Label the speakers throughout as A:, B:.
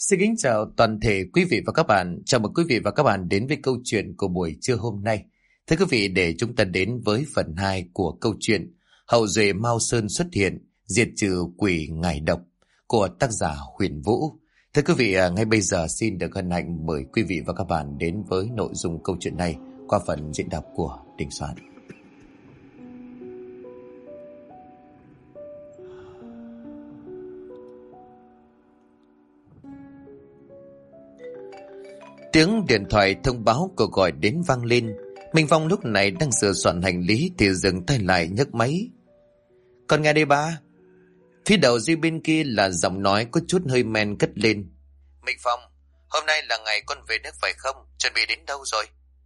A: Xin kính chào toàn thể quý vị và các bạn. Chào mừng quý vị và các bạn đến với câu chuyện của buổi trưa hôm nay. Thưa quý vị, để chúng ta đến với phần 2 của câu chuyện Hậu duệ Mao Sơn xuất hiện, diệt trừ quỷ ngải độc của tác giả Huyền Vũ. Thưa quý vị, ngay bây giờ xin được hân hạnh mời quý vị và các bạn đến với nội dung câu chuyện này qua phần diễn đọc của Đình Soạn. Tiếng điện thoại thông báo cuộc gọi đến vang lên. Minh Phong lúc này đang sửa soạn hành lý thì dừng tay lại nhấc máy. Con nghe đây ba. Phía đầu dây bên kia là giọng nói có chút hơi men cất lên. Minh Phong, hôm nay là ngày con về nước phải không? Chuẩn bị đến đâu rồi?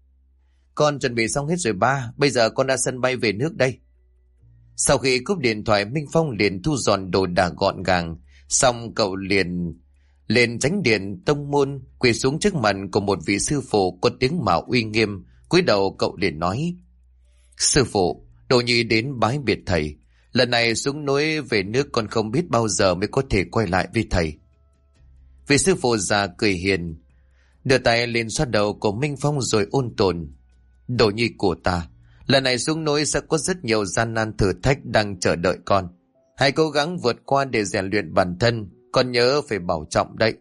A: Con chuẩn bị xong hết rồi ba. Bây giờ con ra sân bay về nước đây. Sau khi cúp điện thoại, Minh Phong liền thu dọn đồ đạc gọn gàng. Xong cậu liền lên chánh điện tông môn, quỳ xuống trước mặt của một vị sư phụ có tiếng mạo uy nghiêm. Cúi đầu cậu liền nói: Sư phụ, Đồ Nhi đến bái biệt thầy. Lần này xuống núi về nước con không biết bao giờ mới có thể quay lại với thầy. Vị sư phụ già cười hiền, đưa tay lên xoa đầu của Minh Phong rồi ôn tồn: Đồ Nhi của ta, lần này xuống núi sẽ có rất nhiều gian nan thử thách đang chờ đợi con. Hãy cố gắng vượt qua để rèn luyện bản thân. Con nhớ phải bảo trọng đấy.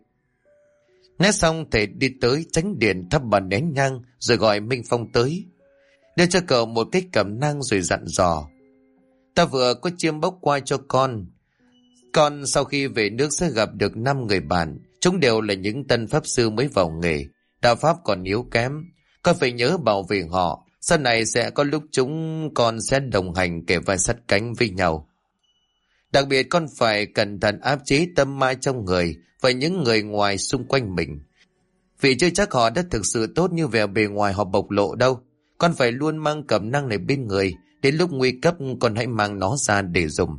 A: Nói xong thầy đi tới chánh điện thắp bàn nén nhang rồi gọi Minh Phong tới, đưa cho cậu một cái cẩm nang rồi dặn dò: Ta vừa có chiêm bốc qua cho con. Con sau khi về nước sẽ gặp được 5 người bạn. Chúng đều là những tân pháp sư mới vào nghề, đạo pháp còn yếu kém. Con phải nhớ bảo vệ họ. Sau này sẽ có lúc chúng con sẽ đồng hành kề vai sát cánh với nhau. Đặc biệt con phải cẩn thận áp chế tâm ma trong người và những người ngoài xung quanh mình. Vì chưa chắc họ đã thực sự tốt như vẻ bề ngoài họ bộc lộ đâu. Con phải luôn mang cẩm nang này bên người. Đến lúc nguy cấp con hãy mang nó ra để dùng.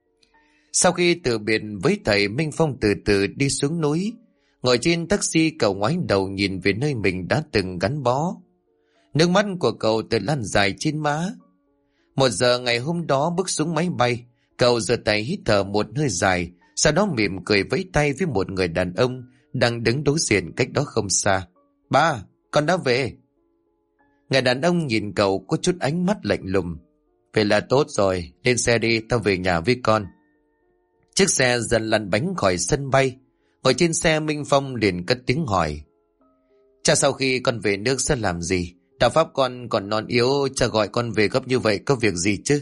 A: Sau khi từ biệt với thầy, Minh Phong từ từ đi xuống núi. Ngồi trên taxi, cậu ngoái đầu nhìn về nơi mình đã từng gắn bó. Nước mắt của cậu từ lan dài trên má. 1 giờ ngày hôm đó bước xuống máy bay, cậu giơ tay hít thở một hơi dài, sau đó mỉm cười vẫy tay với một người đàn ông đang đứng đối diện cách đó không xa. Ba, con đã về. Người đàn ông nhìn cậu có chút ánh mắt lạnh lùng. Vậy là tốt rồi, lên xe đi, tao về nhà với con. Chiếc xe dần lăn bánh khỏi sân bay. Ngồi trên xe, Minh Phong liền cất tiếng hỏi: Cha sau khi con về nước sẽ làm gì? Đạo pháp con còn non yếu, cha gọi con về gấp như vậy có việc gì chứ?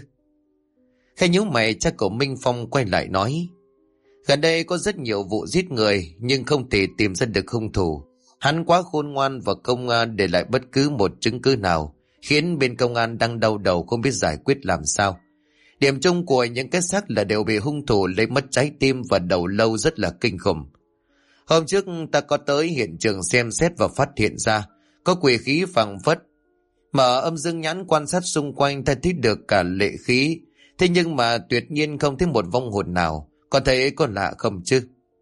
A: Khẽ nhíu mày, cha của Minh Phong quay lại nói: Gần đây có rất nhiều vụ giết người, nhưng không thể tìm ra được hung thủ. Hắn quá khôn ngoan và không để lại bất cứ một chứng cứ nào, khiến bên công an đang đau đầu không biết giải quyết làm sao. Điểm chung của những cái xác là đều bị hung thủ lấy mất trái tim và đầu lâu rất là kinh khủng. Hôm trước ta có tới hiện trường xem xét và phát hiện ra có quỷ khí phảng phất. Mở âm dương nhãn quan sát xung quanh ta thấy được cả lệ khí. Thế nhưng mà tuyệt nhiên không thấy một vong hồn nào. Có thấy có lạ không chứ?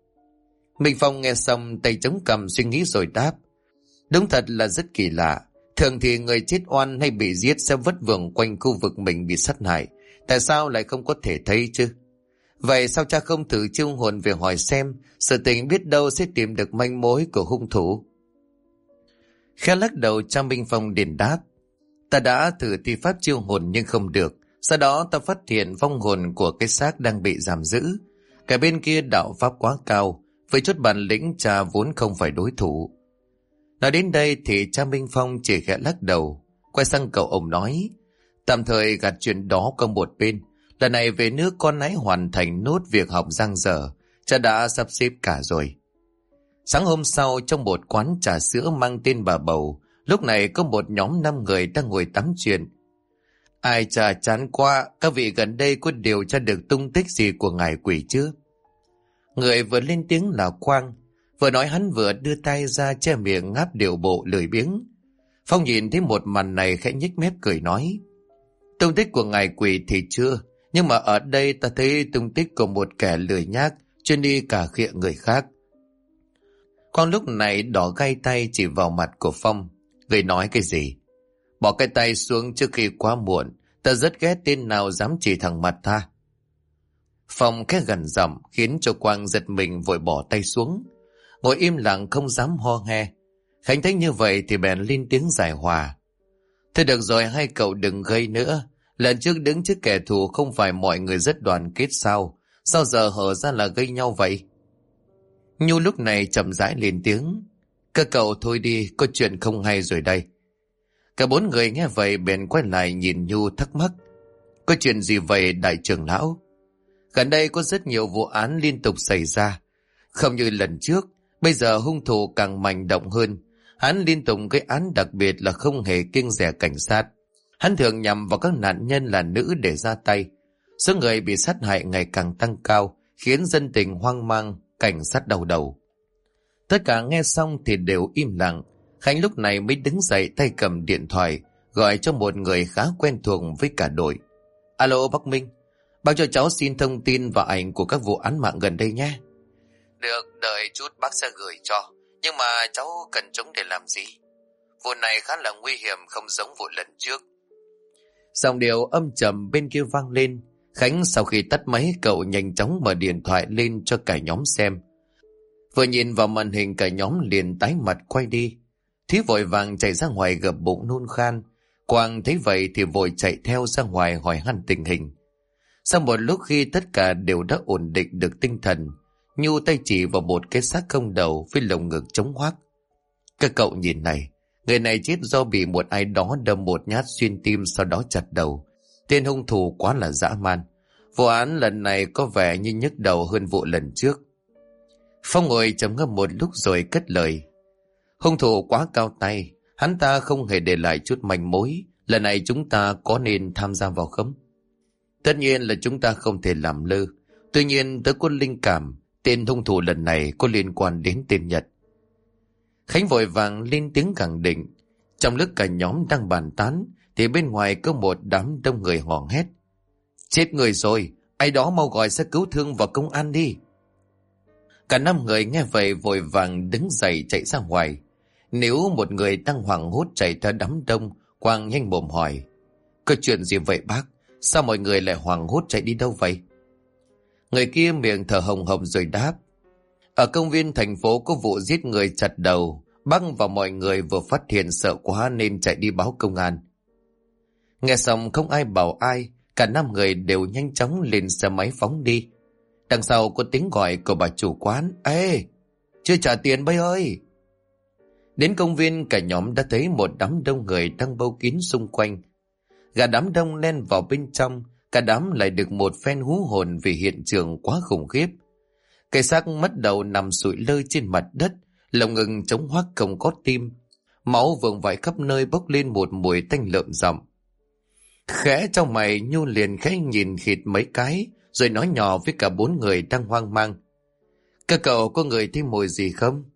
A: Minh Phong nghe xong tay chống cằm suy nghĩ rồi đáp: Đúng thật là rất kỳ lạ. Thường thì người chết oan hay bị giết sẽ vất vưởng quanh khu vực mình bị sát hại. Tại sao lại không có thể thấy chứ? Vậy sao cha không thử chiêu hồn về hỏi xem, sự tình biết đâu sẽ tìm được manh mối của hung thủ? Khẽ lắc đầu, cha Minh Phong liền đáp: Ta đã thử thi pháp chiêu hồn nhưng không được. Sau đó ta phát hiện vong hồn của cái xác đang bị giam giữ. Cả bên kia đạo pháp quá cao, với chút bản lĩnh cha vốn không phải đối thủ. Nói đến đây thì cha Minh Phong chỉ khẽ lắc đầu, quay sang cậu ông nói: Tạm thời gạt chuyện đó qua một bên. Lần này về nước con hãy hoàn thành nốt việc học dang dở. Cha đã sắp xếp cả rồi. Sáng hôm sau, trong một quán trà sữa mang tên Bà Bầu, lúc này có một nhóm 5 người đang ngồi tám chuyện. Ai chà, chán quá, các vị gần đây có điều tra được tung tích gì của ngài quỷ chưa? Người vừa lên tiếng là Quang. Vừa nói hắn vừa đưa tay ra che miệng ngáp điệu bộ lười biếng. Phong nhìn thấy một màn này khẽ nhếch mép cười nói: Tung tích của ngài quỷ thì chưa, nhưng mà ở đây ta thấy tung tích của một kẻ lười nhác, chuyên đi cà khịa người khác. Quang lúc này đỏ gay tay chỉ vào mặt của Phong. Người nói cái gì? Bỏ cái tay xuống trước khi quá muộn. Ta rất ghét tên nào dám chỉ thẳng mặt ta. Phong khẽ gần giọng khiến cho Quang giật mình vội bỏ tay xuống. ngồi im lặng không dám ho he. Khánh thấy như vậy thì bèn lên tiếng giải hòa. Thôi được rồi, hai cậu đừng gây nữa. Lần trước đứng trước kẻ thù không phải mọi người rất đoàn kết sao? Sao giờ hở ra là gây nhau vậy? Nhu lúc này chậm rãi lên tiếng. Các cậu thôi đi, có chuyện không hay rồi đây. Cả bốn người nghe vậy bèn quay lại nhìn Nhu thắc mắc. Có chuyện gì vậy đại trưởng lão? Gần đây có rất nhiều vụ án liên tục xảy ra. Không như lần trước, bây giờ hung thủ càng manh động hơn. Hắn liên tục gây án, đặc biệt là không hề kiêng dè cảnh sát. Hắn thường nhằm vào các nạn nhân là nữ để ra tay. Số người bị sát hại ngày càng tăng cao, khiến dân tình hoang mang, cảnh sát đau đầu. Tất cả nghe xong thì đều im lặng. Khánh lúc này mới đứng dậy, tay cầm điện thoại, gọi cho một người khá quen thuộc với cả đội. Alo Bắc Minh, bác cho cháu xin thông tin và ảnh của các vụ án mạng gần đây nhé. Được, đợi chút bác sẽ gửi cho. Nhưng mà cháu cần chúng để làm gì? Vụ này khá là nguy hiểm, không giống vụ lần trước. Giọng điệu âm trầm bên kia vang lên. Khánh sau khi tắt máy, cậu nhanh chóng mở điện thoại lên cho cả nhóm xem. Vừa nhìn vào màn hình, cả nhóm liền tái mặt quay đi. Thúy vội vàng chạy ra ngoài gập bụng nôn khan. Quang thấy vậy thì vội chạy theo ra ngoài hỏi han tình hình. Sau một lúc khi tất cả đều đã ổn định được tinh thần, Nhu tay chỉ vào một cái xác không đầu với lồng ngực trống hoác. Các cậu nhìn này, người này chết do bị một ai đó đâm một nhát xuyên tim, sau đó chặt đầu. Tên hung thủ quá là dã man. Vụ án lần này có vẻ như nhức đầu hơn vụ lần trước. Phong ngồi trầm ngâm một lúc rồi cất lời. Hung thủ quá cao tay, hắn ta không hề để lại chút manh mối. Lần này chúng ta có nên tham gia vào không? Tất nhiên là chúng ta không thể làm lơ. Tuy nhiên tớ có linh cảm tên hung thủ lần này có liên quan đến tên Nhật. Khánh vội vàng lên tiếng khẳng định. Trong lúc cả nhóm đang bàn tán thì bên ngoài có một đám đông người hò hét. Chết người rồi, ai đó mau gọi xe cứu thương và công an đi. Cả 5 người nghe vậy vội vàng đứng dậy chạy ra ngoài. Nếu một người đang hoảng hốt chạy theo đám đông, Quang nhanh mồm hỏi. Có chuyện gì vậy bác? Sao mọi người lại hoảng hốt chạy đi đâu vậy? Người kia miệng thở hồng hộc rồi đáp. Ở công viên thành phố có vụ giết người chặt đầu. Bác và mọi người vừa phát hiện sợ quá nên chạy đi báo công an. Nghe xong không ai bảo ai, cả 5 người đều nhanh chóng lên xe máy phóng đi. Đằng sau có tiếng gọi của bà chủ quán. Ê, chưa trả tiền bấy ơi! Đến công viên, cả nhóm đã thấy một đám đông người đang bâu kín xung quanh. Cả đám đông len vào bên trong, cả đám lại được một phen hú hồn vì hiện trường quá khủng khiếp. Cái xác mất đầu nằm sụi lơ trên mặt đất, lồng ngực trống hoác không có tim. Máu vương vãi khắp nơi, bốc lên một mùi tanh lợm giọng. Khẽ trong mày, Nhu liền khẽ nhìn khịt mấy cái, rồi nói nhỏ với cả 4 người đang hoang mang. Các cậu có người thấy mùi gì không?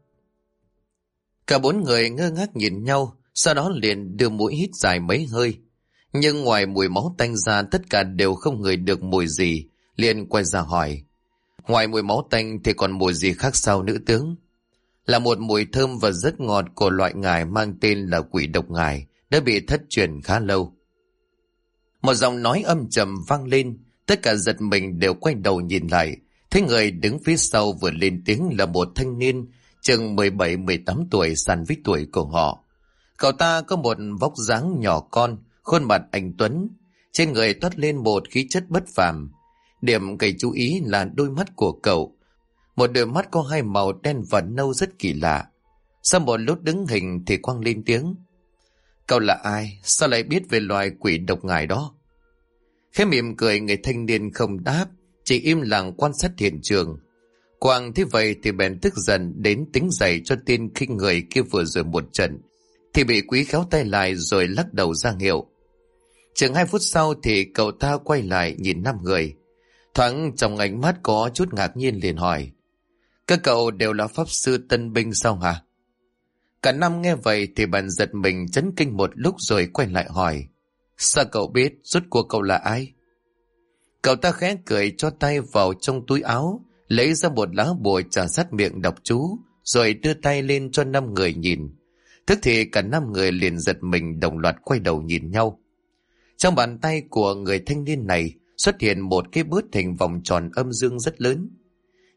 A: Cả 4 người ngơ ngác nhìn nhau, sau đó liền đưa mũi hít dài mấy hơi. Nhưng ngoài mùi máu tanh ra, tất cả đều không ngửi được mùi gì, liền quay ra hỏi. Ngoài mùi máu tanh thì còn mùi gì khác sao nữ tướng? Là một mùi thơm và rất ngọt của loại ngải mang tên là quỷ độc ngải, đã bị thất truyền khá lâu. Một giọng nói âm trầm vang lên, tất cả giật mình đều quay đầu nhìn lại, thấy người đứng phía sau vừa lên tiếng là một thanh niên chừng 17-18 tuổi, sàn với tuổi của họ. Cậu ta có một vóc dáng nhỏ con, khuôn mặt anh tuấn, trên người toát lên một khí chất bất phàm. Điểm gây chú ý là đôi mắt của cậu, một đôi mắt có 2 màu đen và nâu rất kỳ lạ. Sau một lúc đứng hình thì Quang lên tiếng. Cậu là ai? Sao lại biết về loài quỷ độc ngải đó? Khẽ mỉm cười, người thanh niên không đáp, chỉ im lặng quan sát hiện trường. Quang thế vậy thì bèn tức giận đến tính dậy cho tên khinh người kia vừa rồi một trận, thì bị Quý khéo tay lại rồi lắc đầu ra hiệu. Chừng 2 phút sau thì cậu ta quay lại nhìn 5 người. Thoáng trong ánh mắt có chút ngạc nhiên liền hỏi. Các cậu đều là pháp sư tân binh sao hả? Cả 5 nghe vậy thì bèn giật mình chấn kinh một lúc rồi quay lại hỏi. Sao cậu biết? Rốt cuộc cậu là ai? Cậu ta khẽ cười, cho tay vào trong túi áo, lấy ra một lá bùa trà sát miệng đọc chú, rồi đưa tay lên cho 5 người nhìn. Tức thì cả 5 người liền giật mình, đồng loạt quay đầu nhìn nhau. Trong bàn tay của người thanh niên này xuất hiện một cái bướt hình vòng tròn âm dương rất lớn.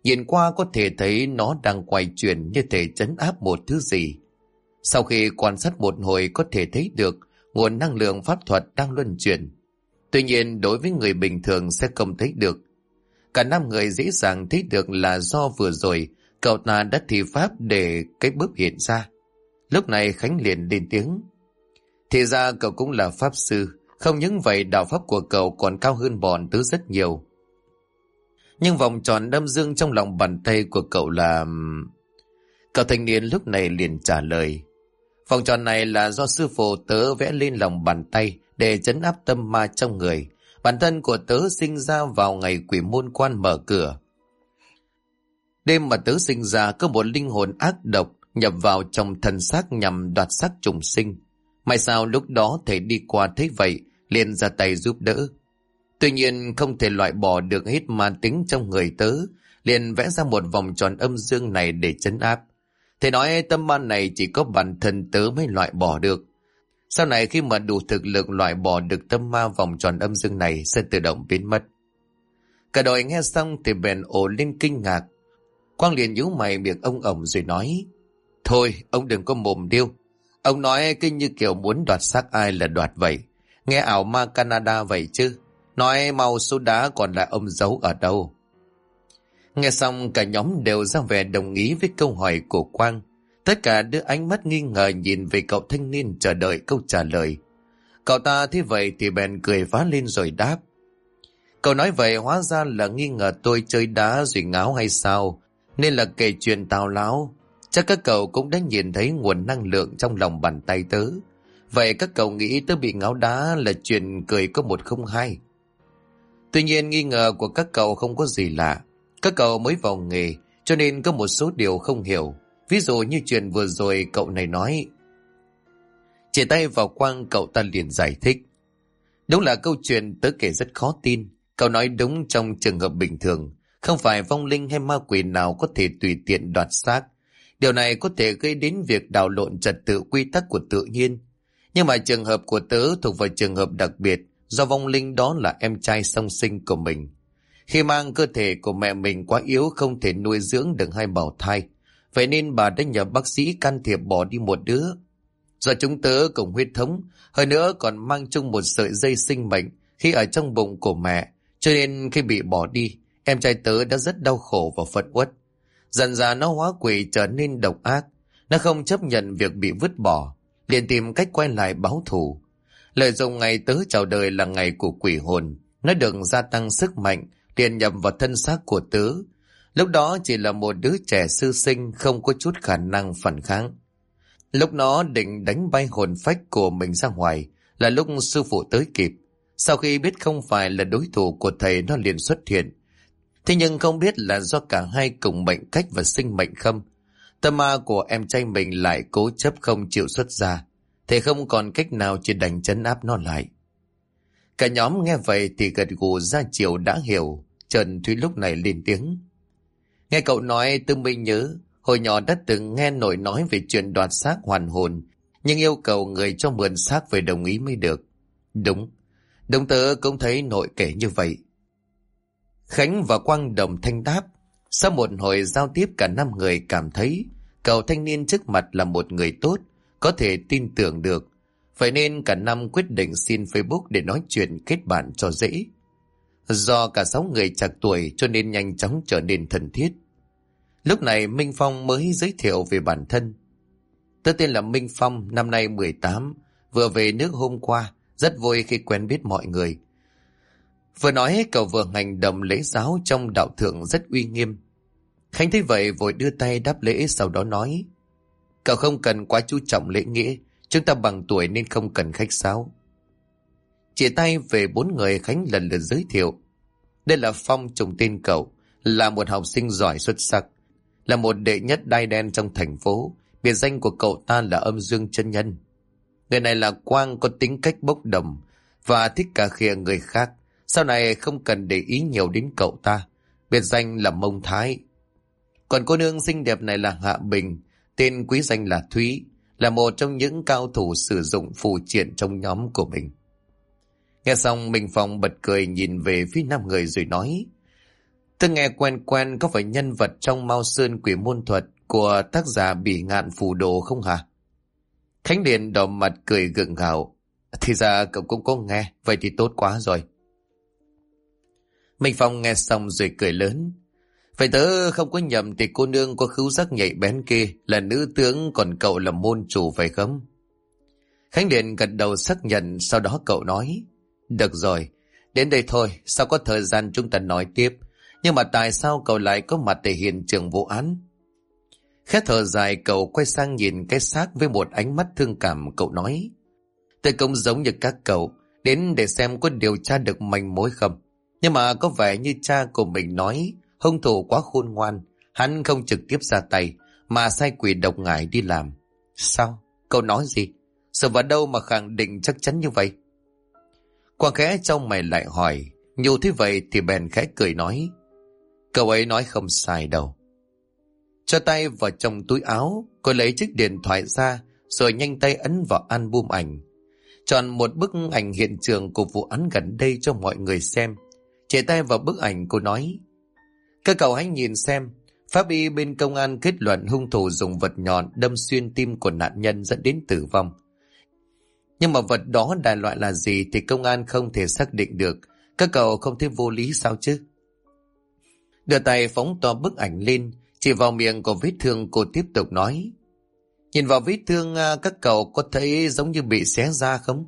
A: Nhìn qua có thể thấy nó đang quay chuyển như thể trấn áp một thứ gì. Sau khi quan sát một hồi có thể thấy được nguồn năng lượng pháp thuật đang luân chuyển. Tuy nhiên đối với người bình thường sẽ không thấy được. Cả 5 người dễ dàng thấy được là do vừa rồi cậu ta đã thi pháp để cái bướp hiện ra. Lúc này Khánh liền lên tiếng. Thì ra cậu cũng là pháp sư. Không những vậy đạo pháp của cậu còn cao hơn bọn tớ rất nhiều. Nhưng vòng tròn âm dương trong lòng bàn tay của cậu là... Cậu thanh niên lúc này liền trả lời. Vòng tròn này là do sư phụ tớ vẽ lên lòng bàn tay để trấn áp tâm ma trong người. Bản thân của tớ sinh ra vào ngày quỷ môn quan mở cửa. Đêm mà tớ sinh ra có một linh hồn ác độc nhập vào trong thân xác nhằm đoạt xác trùng sinh. May sao lúc đó thầy đi qua thấy vậy liền ra tay giúp đỡ. Tuy nhiên không thể loại bỏ được hết ma tính trong người tớ, liền vẽ ra một vòng tròn âm dương này để trấn áp. Thầy nói tâm ma này chỉ có bản thân tớ mới loại bỏ được. Sau này khi mà đủ thực lực loại bỏ được tâm ma, vòng tròn âm dương này sẽ tự động biến mất. Cả đội nghe xong thì bèn ồ lên kinh ngạc. Quang liền nhíu mày miệng ông ổng rồi nói. Thôi ông đừng có mồm điêu. Ông nói cứ như kiểu muốn đoạt xác ai là đoạt vậy. Nghe ảo ma Canada vậy chứ. Nói mau số đá còn lại ông giấu ở đâu. Nghe xong cả nhóm đều ra vẻ đồng ý với câu hỏi của Quang. Tất cả đưa ánh mắt nghi ngờ nhìn về cậu thanh niên chờ đợi câu trả lời. Cậu ta thấy vậy thì bèn cười phá lên rồi đáp. Cậu nói vậy hóa ra là nghi ngờ tôi chơi đá rồi ngáo hay sao, nên là kể chuyện tào láo. Chắc các cậu cũng đã nhìn thấy nguồn năng lượng trong lòng bàn tay tớ. Vậy các cậu nghĩ tớ bị ngáo đá là chuyện cười có 102. Tuy nhiên nghi ngờ của các cậu không có gì lạ. Các cậu mới vào nghề cho nên có một số điều không hiểu. Ví dụ như chuyện vừa rồi cậu này nói. Chỉ tay vào Quang, cậu ta liền giải thích. Đúng là câu chuyện tớ kể rất khó tin. Cậu nói đúng, trong trường hợp bình thường không phải vong linh hay ma quỷ nào có thể tùy tiện đoạt xác. Điều này có thể gây đến việc đảo lộn trật tự quy tắc của tự nhiên. Nhưng mà trường hợp của tớ thuộc vào trường hợp đặc biệt, do vong linh đó là em trai song sinh của mình. Khi mang cơ thể của mẹ mình quá yếu không thể nuôi dưỡng được 2 bào thai. Vậy nên bà đã nhờ bác sĩ can thiệp bỏ đi một đứa. Do chúng tớ cùng huyết thống, hơn nữa còn mang chung một sợi dây sinh mệnh khi ở trong bụng của mẹ, cho nên khi bị bỏ đi, em trai tớ đã rất đau khổ và phẫn uất. Dần dà nó hóa quỷ trở nên độc ác. Nó không chấp nhận việc bị vứt bỏ, liền tìm cách quay lại báo thù. Lợi dụng ngày tớ chào đời là ngày của quỷ hồn, nó được gia tăng sức mạnh, liền nhập vào thân xác của tớ. Lúc đó chỉ là một đứa trẻ sư sinh, không có chút khả năng phản kháng. Lúc nó định đánh bay hồn phách của mình ra ngoài là lúc sư phụ tới kịp. Sau khi biết không phải là đối thủ của thầy, nó liền xuất hiện. Thế nhưng không biết là do cả hai cùng mệnh cách và sinh mệnh không, tâm ma của em trai mình lại cố chấp không chịu xuất ra. Thầy không còn cách nào chỉ đành trấn áp nó lại. Cả nhóm nghe vậy thì gật gù ra chiều đã hiểu. Trần Thúy lúc này lên tiếng. Nghe cậu nói tôi mới nhớ, hồi nhỏ đã từng nghe nội nói về chuyện đoạt xác hoàn hồn, nhưng yêu cầu người cho mượn xác phải đồng ý mới được. Đúng tớ cũng thấy nội kể như vậy. Khánh và Quang đồng thanh đáp. Sau một hồi giao tiếp cả 5 người cảm thấy cậu thanh niên trước mặt là một người tốt, có thể tin tưởng được. Vậy nên cả 5 quyết định xin Facebook để nói chuyện kết bạn cho dễ. Do cả 6 người chạc tuổi cho nên nhanh chóng trở nên thân thiết. Lúc này Minh Phong mới giới thiệu về bản thân. Tôi tên là Minh Phong, năm nay 18, vừa về nước hôm qua, rất vui khi quen biết mọi người. Vừa nói cậu vừa hành động lễ giáo trong đạo thượng rất uy nghiêm. Khánh thấy vậy vội đưa tay đáp lễ, sau đó nói. Cậu không cần quá chú trọng lễ nghĩa, chúng ta bằng tuổi nên không cần khách sáo. Chỉ tay về 4 người, Khánh lần lượt giới thiệu. Đây là Phong, trùng tên cậu, là một học sinh giỏi xuất sắc, là một đệ nhất đai đen trong thành phố. Biệt danh của cậu ta là Âm Dương Chân Nhân. Người này là Quang, có tính cách bốc đồng và thích cà khịa người khác. Sau này không cần để ý nhiều đến cậu ta. Biệt danh là Mông Thái. Còn cô nương xinh đẹp này là Hạ Bình, tên quý danh là Thúy, là một trong những cao thủ sử dụng phù triện trong nhóm của mình. Nghe xong Minh Phong bật cười nhìn về phía 5 người rồi nói. Tôi nghe quen quen, có phải nhân vật trong Mao Sơn Quỷ Môn Thuật của tác giả Bỉ Ngạn Phù Đồ không hả? Khánh Điền đỏ mặt cười gượng gạo. Thì ra cậu cũng có nghe, vậy thì tốt quá rồi. Minh Phong nghe xong rồi cười lớn. Vậy tớ không có nhầm thì cô nương có khứu giác nhạy bén kia là nữ tướng, còn cậu là môn chủ phải không? Khánh Điền gật đầu xác nhận, sau đó cậu nói. Được rồi, đến đây thôi, sao có thời gian chúng ta nói tiếp. Nhưng mà tại sao cậu lại có mặt tại hiện trường vụ án? Khẽ thở dài, cậu quay sang nhìn cái xác với một ánh mắt thương cảm. Cậu nói, tôi cũng giống như các cậu, đến để xem có điều tra được manh mối không. Nhưng mà có vẻ như cha của mình nói, hung thủ quá khôn ngoan, hắn không trực tiếp ra tay, mà sai quỷ độc ngải đi làm. Sao? Cậu nói gì? Sợ vào đâu mà khẳng định chắc chắn như vậy? Quang khẽ trong mày lại hỏi. Nhu thế vậy thì bèn khẽ cười nói, cậu ấy nói không sai đâu. Cho tay vào trong túi áo, cô lấy chiếc điện thoại ra, rồi nhanh tay ấn vào album ảnh. Chọn một bức ảnh hiện trường của vụ án gần đây cho mọi người xem. Chỉ tay vào bức ảnh, cô nói, các cậu hãy nhìn xem. Pháp y bên công an kết luận hung thủ dùng vật nhọn đâm xuyên tim của nạn nhân dẫn đến tử vong. Nhưng mà vật đó đại loại là gì thì công an không thể xác định được. Các cậu không thấy vô lý sao chứ? Đưa tay phóng to bức ảnh lên, chỉ vào miệng của vết thương, cô tiếp tục nói, nhìn vào vết thương các cậu có thấy giống như bị xé ra không?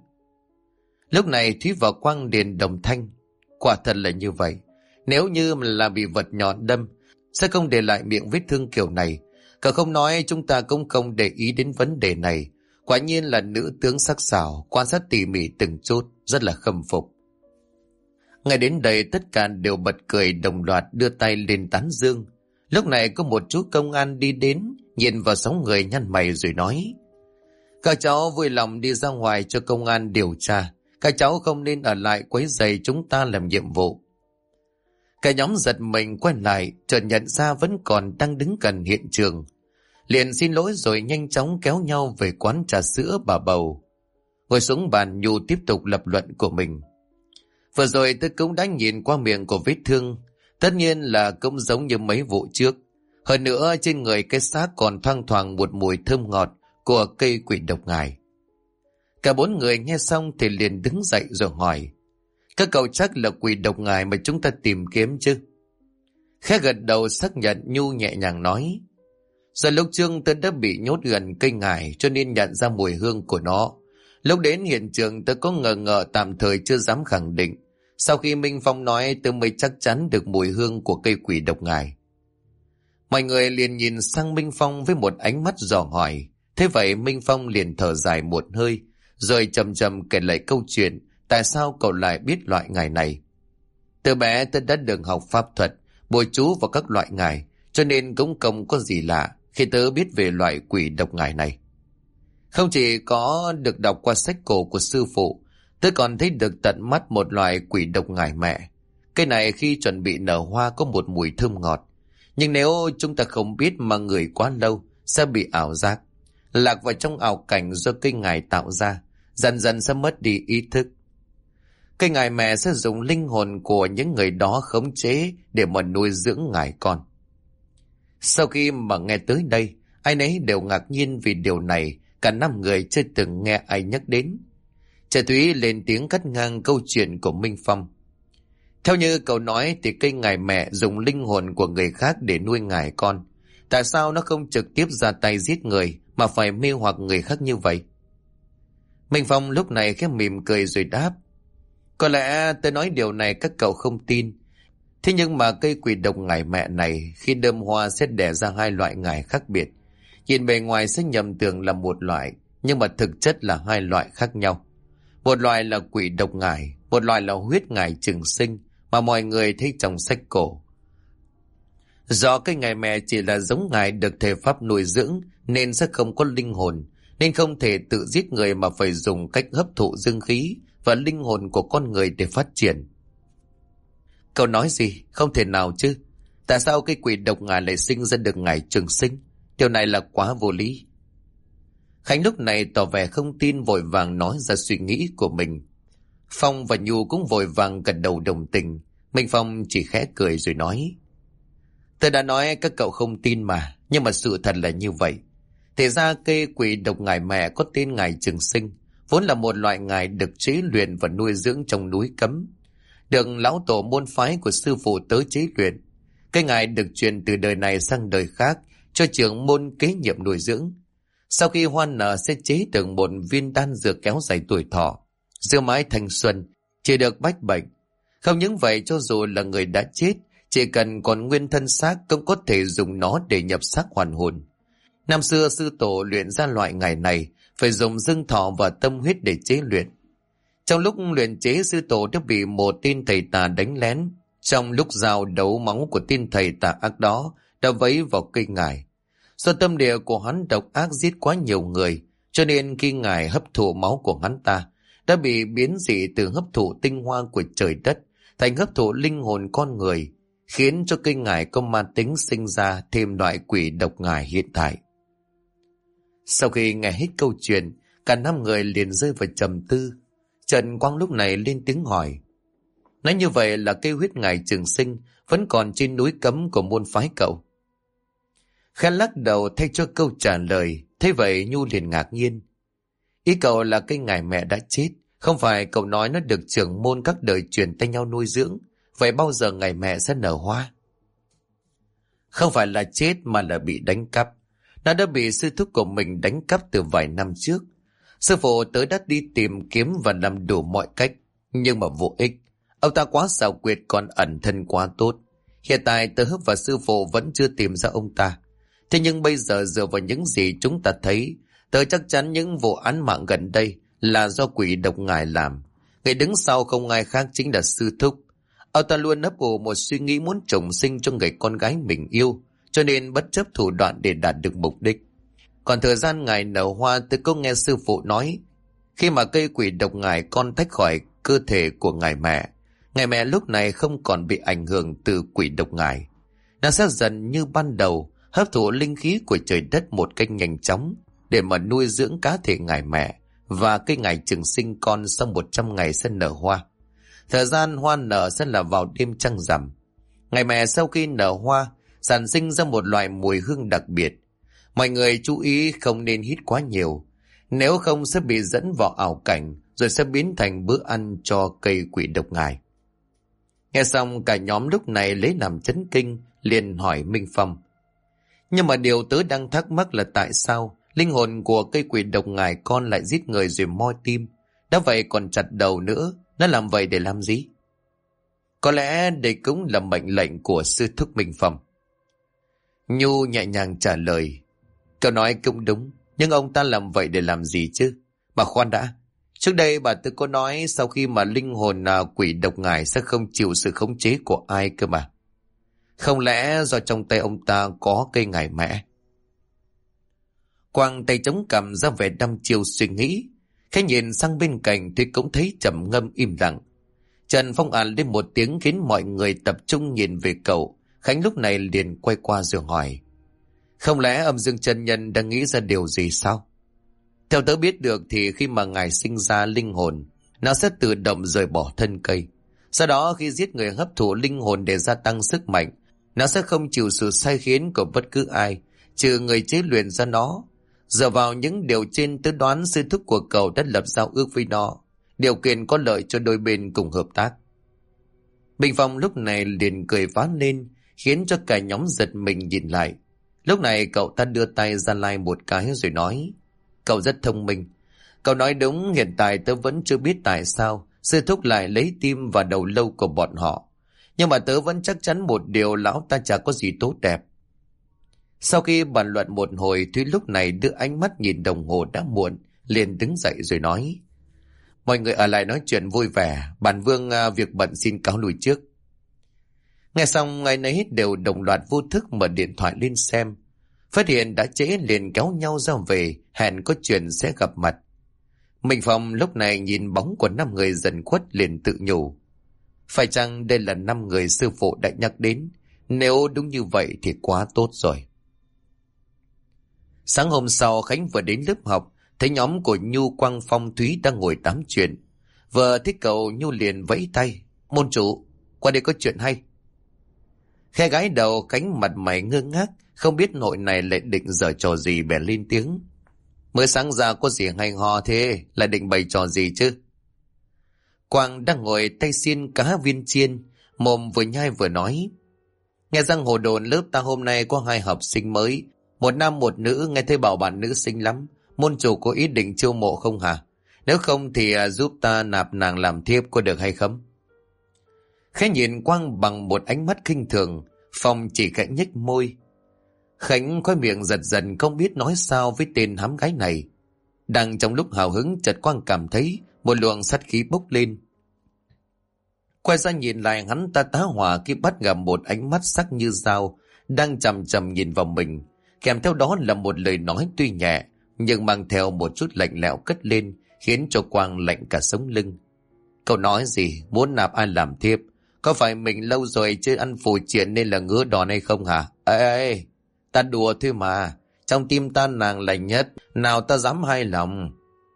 A: Lúc này Thúy và Quang liền đồng thanh, quả thật là như vậy. Nếu như là bị vật nhọn đâm, sẽ không để lại miệng vết thương kiểu này. Cậu không nói, chúng ta cũng không để ý đến vấn đề này. Quả nhiên là nữ tướng sắc sảo, quan sát tỉ mỉ từng chút, rất là khâm phục. Ngay đến đây tất cả đều bật cười đồng loạt đưa tay lên tán dương. Lúc này có một chú công an đi đến, nhìn vào sóng người nhăn mày rồi nói, các cháu vui lòng đi ra ngoài cho công an điều tra. Các cháu không nên ở lại quấy rầy chúng ta làm nhiệm vụ. Cả nhóm giật mình quay lại, chợt nhận ra vẫn còn đang đứng gần hiện trường. Liền xin lỗi rồi nhanh chóng kéo nhau về quán trà sữa bà Bầu. Ngồi xuống bàn, Nhu tiếp tục lập luận của mình. Vừa rồi tôi cũng đã nhìn qua miệng của vết thương. Tất nhiên là cũng giống như mấy vụ trước. Hơn nữa trên người cái xác còn thoang thoảng một mùi thơm ngọt của cây quỷ độc ngải. Cả bốn người nghe xong thì liền đứng dậy rồi hỏi, các cậu chắc là quỷ độc ngải mà chúng ta tìm kiếm chứ? Khẽ gật đầu xác nhận, Nhu nhẹ nhàng nói, giờ lúc trước tôi đã bị nhốt gần cây ngải cho nên nhận ra mùi hương của nó. Lúc đến hiện trường tôi có ngờ tạm thời chưa dám khẳng định. Sau khi Minh Phong nói tôi mới chắc chắn được mùi hương của cây quỷ độc ngải. Mọi người liền nhìn sang Minh Phong với một ánh mắt dò hỏi. Thế vậy Minh Phong liền thở dài một hơi, rồi chậm chậm kể lại câu chuyện tại sao cậu lại biết loại ngải này. Từ bé tôi đã được học pháp thuật, bùa chú vào các loại ngải, cho nên cũng không có gì lạ khi tớ biết về loại quỷ độc ngải này. Không chỉ có được đọc qua sách cổ của sư phụ, tớ còn thấy được tận mắt một loại quỷ độc ngải mẹ. Cây này khi chuẩn bị nở hoa có một mùi thơm ngọt, nhưng nếu chúng ta không biết mà ngửi quá lâu sẽ bị ảo giác, lạc vào trong ảo cảnh do cây ngải tạo ra, dần dần sẽ mất đi ý thức. Cây ngải mẹ sẽ dùng linh hồn của những người đó khống chế để mà nuôi dưỡng ngải con. Sau khi mà nghe tới đây, ai nấy đều ngạc nhiên vì điều này cả 5 người chưa từng nghe ai nhắc đến. Trẻ Thúy lên tiếng cắt ngang câu chuyện của Minh Phong. Theo như cậu nói thì cây ngải mẹ dùng linh hồn của người khác để nuôi ngải con. Tại sao nó không trực tiếp ra tay giết người mà phải mê hoặc người khác như vậy? Minh Phong lúc này khẽ mỉm cười rồi đáp, có lẽ tôi nói điều này các cậu không tin. Thế nhưng mà cây quỷ độc ngải mẹ này khi đơm hoa sẽ đẻ ra 2 loại ngải khác biệt. Nhìn bề ngoài sẽ nhầm tưởng là một loại, nhưng mà thực chất là 2 loại khác nhau. Một loại là quỷ độc ngải, một loại là huyết ngải trường sinh mà mọi người thấy trong sách cổ. Do cây ngải mẹ chỉ là giống ngải được thể pháp nuôi dưỡng nên sẽ không có linh hồn, nên không thể tự giết người mà phải dùng cách hấp thụ dương khí và linh hồn của con người để phát triển. Cậu nói gì? Không thể nào chứ. Tại sao cây quỷ độc ngải lại sinh ra được ngải trường sinh? Điều này là quá vô lý. Khánh lúc này tỏ vẻ không tin, vội vàng nói ra suy nghĩ của mình. Phong và Nhu cũng vội vàng gật đầu đồng tình. Minh Phong chỉ khẽ cười rồi nói, Tôi đã nói các cậu không tin mà, nhưng mà sự thật là như vậy. Thì ra cây quỷ độc ngải mẹ có tên ngải Trường Sinh, vốn là một loại ngải được chế luyện và nuôi dưỡng trong núi cấm, được lão tổ môn phái của sư phụ tới chế luyện. Cây ngải được truyền từ đời này sang đời khác cho trưởng môn kế nhiệm nuôi dưỡng. Sau khi hoa nở sẽ chế được một viên đan dược kéo dài tuổi thọ, giữ mãi thanh xuân, chỉ được bách bệnh. Không những vậy, cho dù là người đã chết, chỉ cần còn nguyên thân xác cũng có thể dùng nó để nhập xác hoàn hồn. Năm xưa sư tổ luyện ra loại ngải này phải dùng dương thọ và tâm huyết để chế luyện. Trong lúc luyện chế, sư tổ đã bị một tên thầy tà đánh lén. Trong lúc giao đấu, máu của tên thầy tà ác đó đã vấy vào cây ngải. Do tâm địa của hắn độc ác giết quá nhiều người, cho nên khi ngải hấp thụ máu của hắn ta đã bị biến dị từ hấp thụ tinh hoa của trời đất thành hấp thụ linh hồn con người, khiến cho cây ngải có ma tính, sinh ra thêm loại quỷ độc ngải hiện tại. Sau khi nghe hết câu chuyện, cả 5 người liền rơi vào trầm tư. Trần Quang lúc này lên tiếng hỏi: nói như vậy là cây huyết ngải Trường Sinh vẫn còn trên núi cấm của môn phái cậu? Khẽ lắc đầu thay cho câu trả lời. Thế vậy Nhu liền ngạc nhiên: ý cậu là cây ngải mẹ đã chết, không phải cậu nói nó được trưởng môn các đời truyền tay nhau nuôi dưỡng? Vậy bao giờ ngải mẹ sẽ nở hoa? Không phải là chết mà là bị đánh cắp. Nó đã bị sư thúc của mình đánh cắp từ vài năm trước. Sư phụ tớ đã đi tìm kiếm và làm đủ mọi cách, nhưng mà vô ích. Ông ta quá xảo quyệt, còn ẩn thân quá tốt. Hiện tại tớ và sư phụ vẫn chưa tìm ra ông ta. Thế nhưng bây giờ dựa vào những gì chúng ta thấy, tớ chắc chắn những vụ án mạng gần đây là do quỷ độc ngải làm. Người đứng sau không ai khác chính là sư thúc. Ông ta luôn ấp ủ một suy nghĩ muốn trùng sinh cho người con gái mình yêu, cho nên bất chấp thủ đoạn để đạt được mục đích. Còn thời gian ngải nở hoa, tôi có nghe sư phụ nói, khi mà cây quỷ độc ngải con tách khỏi cơ thể của ngải mẹ lúc này không còn bị ảnh hưởng từ quỷ độc ngải. Nó sẽ dần như ban đầu hấp thụ linh khí của trời đất một cách nhanh chóng để mà nuôi dưỡng cá thể ngải mẹ, và cây ngải Trường Sinh con sau 100 ngày sẽ nở hoa. Thời gian hoa nở sẽ là vào đêm trăng rằm. Ngải mẹ sau khi nở hoa sản sinh ra một loại mùi hương đặc biệt. Mọi người chú ý không nên hít quá nhiều, nếu không sẽ bị dẫn vào ảo cảnh, rồi sẽ biến thành bữa ăn cho cây quỷ độc ngải. Nghe xong cả nhóm lúc này lấy làm chấn kinh, liền hỏi Minh Phong: nhưng mà điều tớ đang thắc mắc là tại sao linh hồn của cây quỷ độc ngải con lại giết người rồi moi tim? Đã vậy còn chặt đầu nữa, nó làm vậy để làm gì? Có lẽ đây cũng là mệnh lệnh của sư thúc Minh Phong. Nhu nhẹ nhàng trả lời: cậu nói cũng đúng, nhưng ông ta làm vậy để làm gì chứ? Bà khoan đã, trước đây bà tôi có nói sau khi mà linh hồn quỷ độc ngải sẽ không chịu sự khống chế của ai cơ mà. Không lẽ do trong tay ông ta có cây ngải mẹ? Quang tay chống cằm ra vẻ đăm chiêu suy nghĩ. Khi nhìn sang bên cạnh thì cũng thấy trầm ngâm im lặng. Trần Phong àn lên một tiếng khiến mọi người tập trung nhìn về cậu. Khánh lúc này liền quay qua rồi hỏi: không lẽ Âm Dương chân nhân đang nghĩ ra điều gì sao? Theo tớ biết được thì khi mà ngài sinh ra linh hồn, nó sẽ tự động rời bỏ thân cây. Sau đó khi giết người hấp thụ linh hồn để gia tăng sức mạnh, nó sẽ không chịu sự sai khiến của bất cứ ai, trừ người chế luyện ra nó. Dựa vào những điều trên, tớ đoán sư thúc của cậu đã lập giao ước với nó, điều kiện có lợi cho đôi bên cùng hợp tác. Bình Phong lúc này liền cười phá lên, khiến cho cả nhóm giật mình nhìn lại. Lúc này cậu ta đưa tay ra lai một cái rồi nói: cậu rất thông minh. Cậu nói đúng, hiện tại tớ vẫn chưa biết tại sao sư thúc lại lấy tim và đầu lâu của bọn họ. Nhưng mà tớ vẫn chắc chắn một điều, lão ta chả có gì tốt đẹp. Sau khi bàn luận một hồi, Thúy lúc này đưa ánh mắt nhìn đồng hồ đã muộn, liền đứng dậy rồi nói: mọi người ở lại nói chuyện vui vẻ, bản vương việc bận xin cáo lui trước. Nghe xong ngày nấy đều đồng loạt vô thức mở điện thoại lên xem. Phát hiện đã trễ liền kéo nhau ra về, hẹn có chuyện sẽ gặp mặt. Minh Phong lúc này nhìn bóng của 5 người dần khuất liền tự nhủ: phải chăng đây là 5 người sư phụ đã nhắc đến? Nếu đúng như vậy thì quá tốt rồi. Sáng hôm sau, Khánh vừa đến lớp học, thấy nhóm của Nhu, Quang, Phong, Thúy đang ngồi tám chuyện. Vừa thấy cậu, Nhu liền vẫy tay: môn chủ, qua đây có chuyện hay. Khe gái đầu, Khánh mặt mày ngơ ngác, không biết nội này lại định giở trò gì, bèn lên tiếng. Mới sáng ra có gì hay ho thế, lại định bày trò gì chứ? Quang đang ngồi tay xiên cá viên chiên, mồm vừa nhai vừa nói. Nghe rằng hồ đồn lớp ta hôm nay có 2 học sinh mới, một nam một nữ, nghe thấy bảo bạn nữ xinh lắm. Môn chủ có ý định chiêu mộ không hả? Nếu không thì giúp ta nạp nàng làm thiếp có được hay không? Khẽ nhìn Quang bằng một ánh mắt khinh thường, Phong chỉ khẽ nhếch môi. Khánh khóe miệng giật giật, không biết nói sao với tên hám gái này. Đang trong lúc hào hứng, chợt Quang cảm thấy một luồng sát khí bốc lên. Quay ra nhìn lại, hắn ta tá hỏa khi bắt gặp một ánh mắt sắc như dao đang chằm chằm nhìn vào mình, kèm theo đó là một lời nói tuy nhẹ nhưng mang theo một chút lạnh lẽo cất lên, khiến cho Quang lạnh cả sống lưng. Cậu nói gì? Muốn nạp ai làm thiếp? Có phải mình lâu rồi chưa ăn phù triện nên là ngứa đòn hay không hả? Ê, ta đùa thôi mà. Trong tim ta nàng là nhất, nào ta dám hai lòng.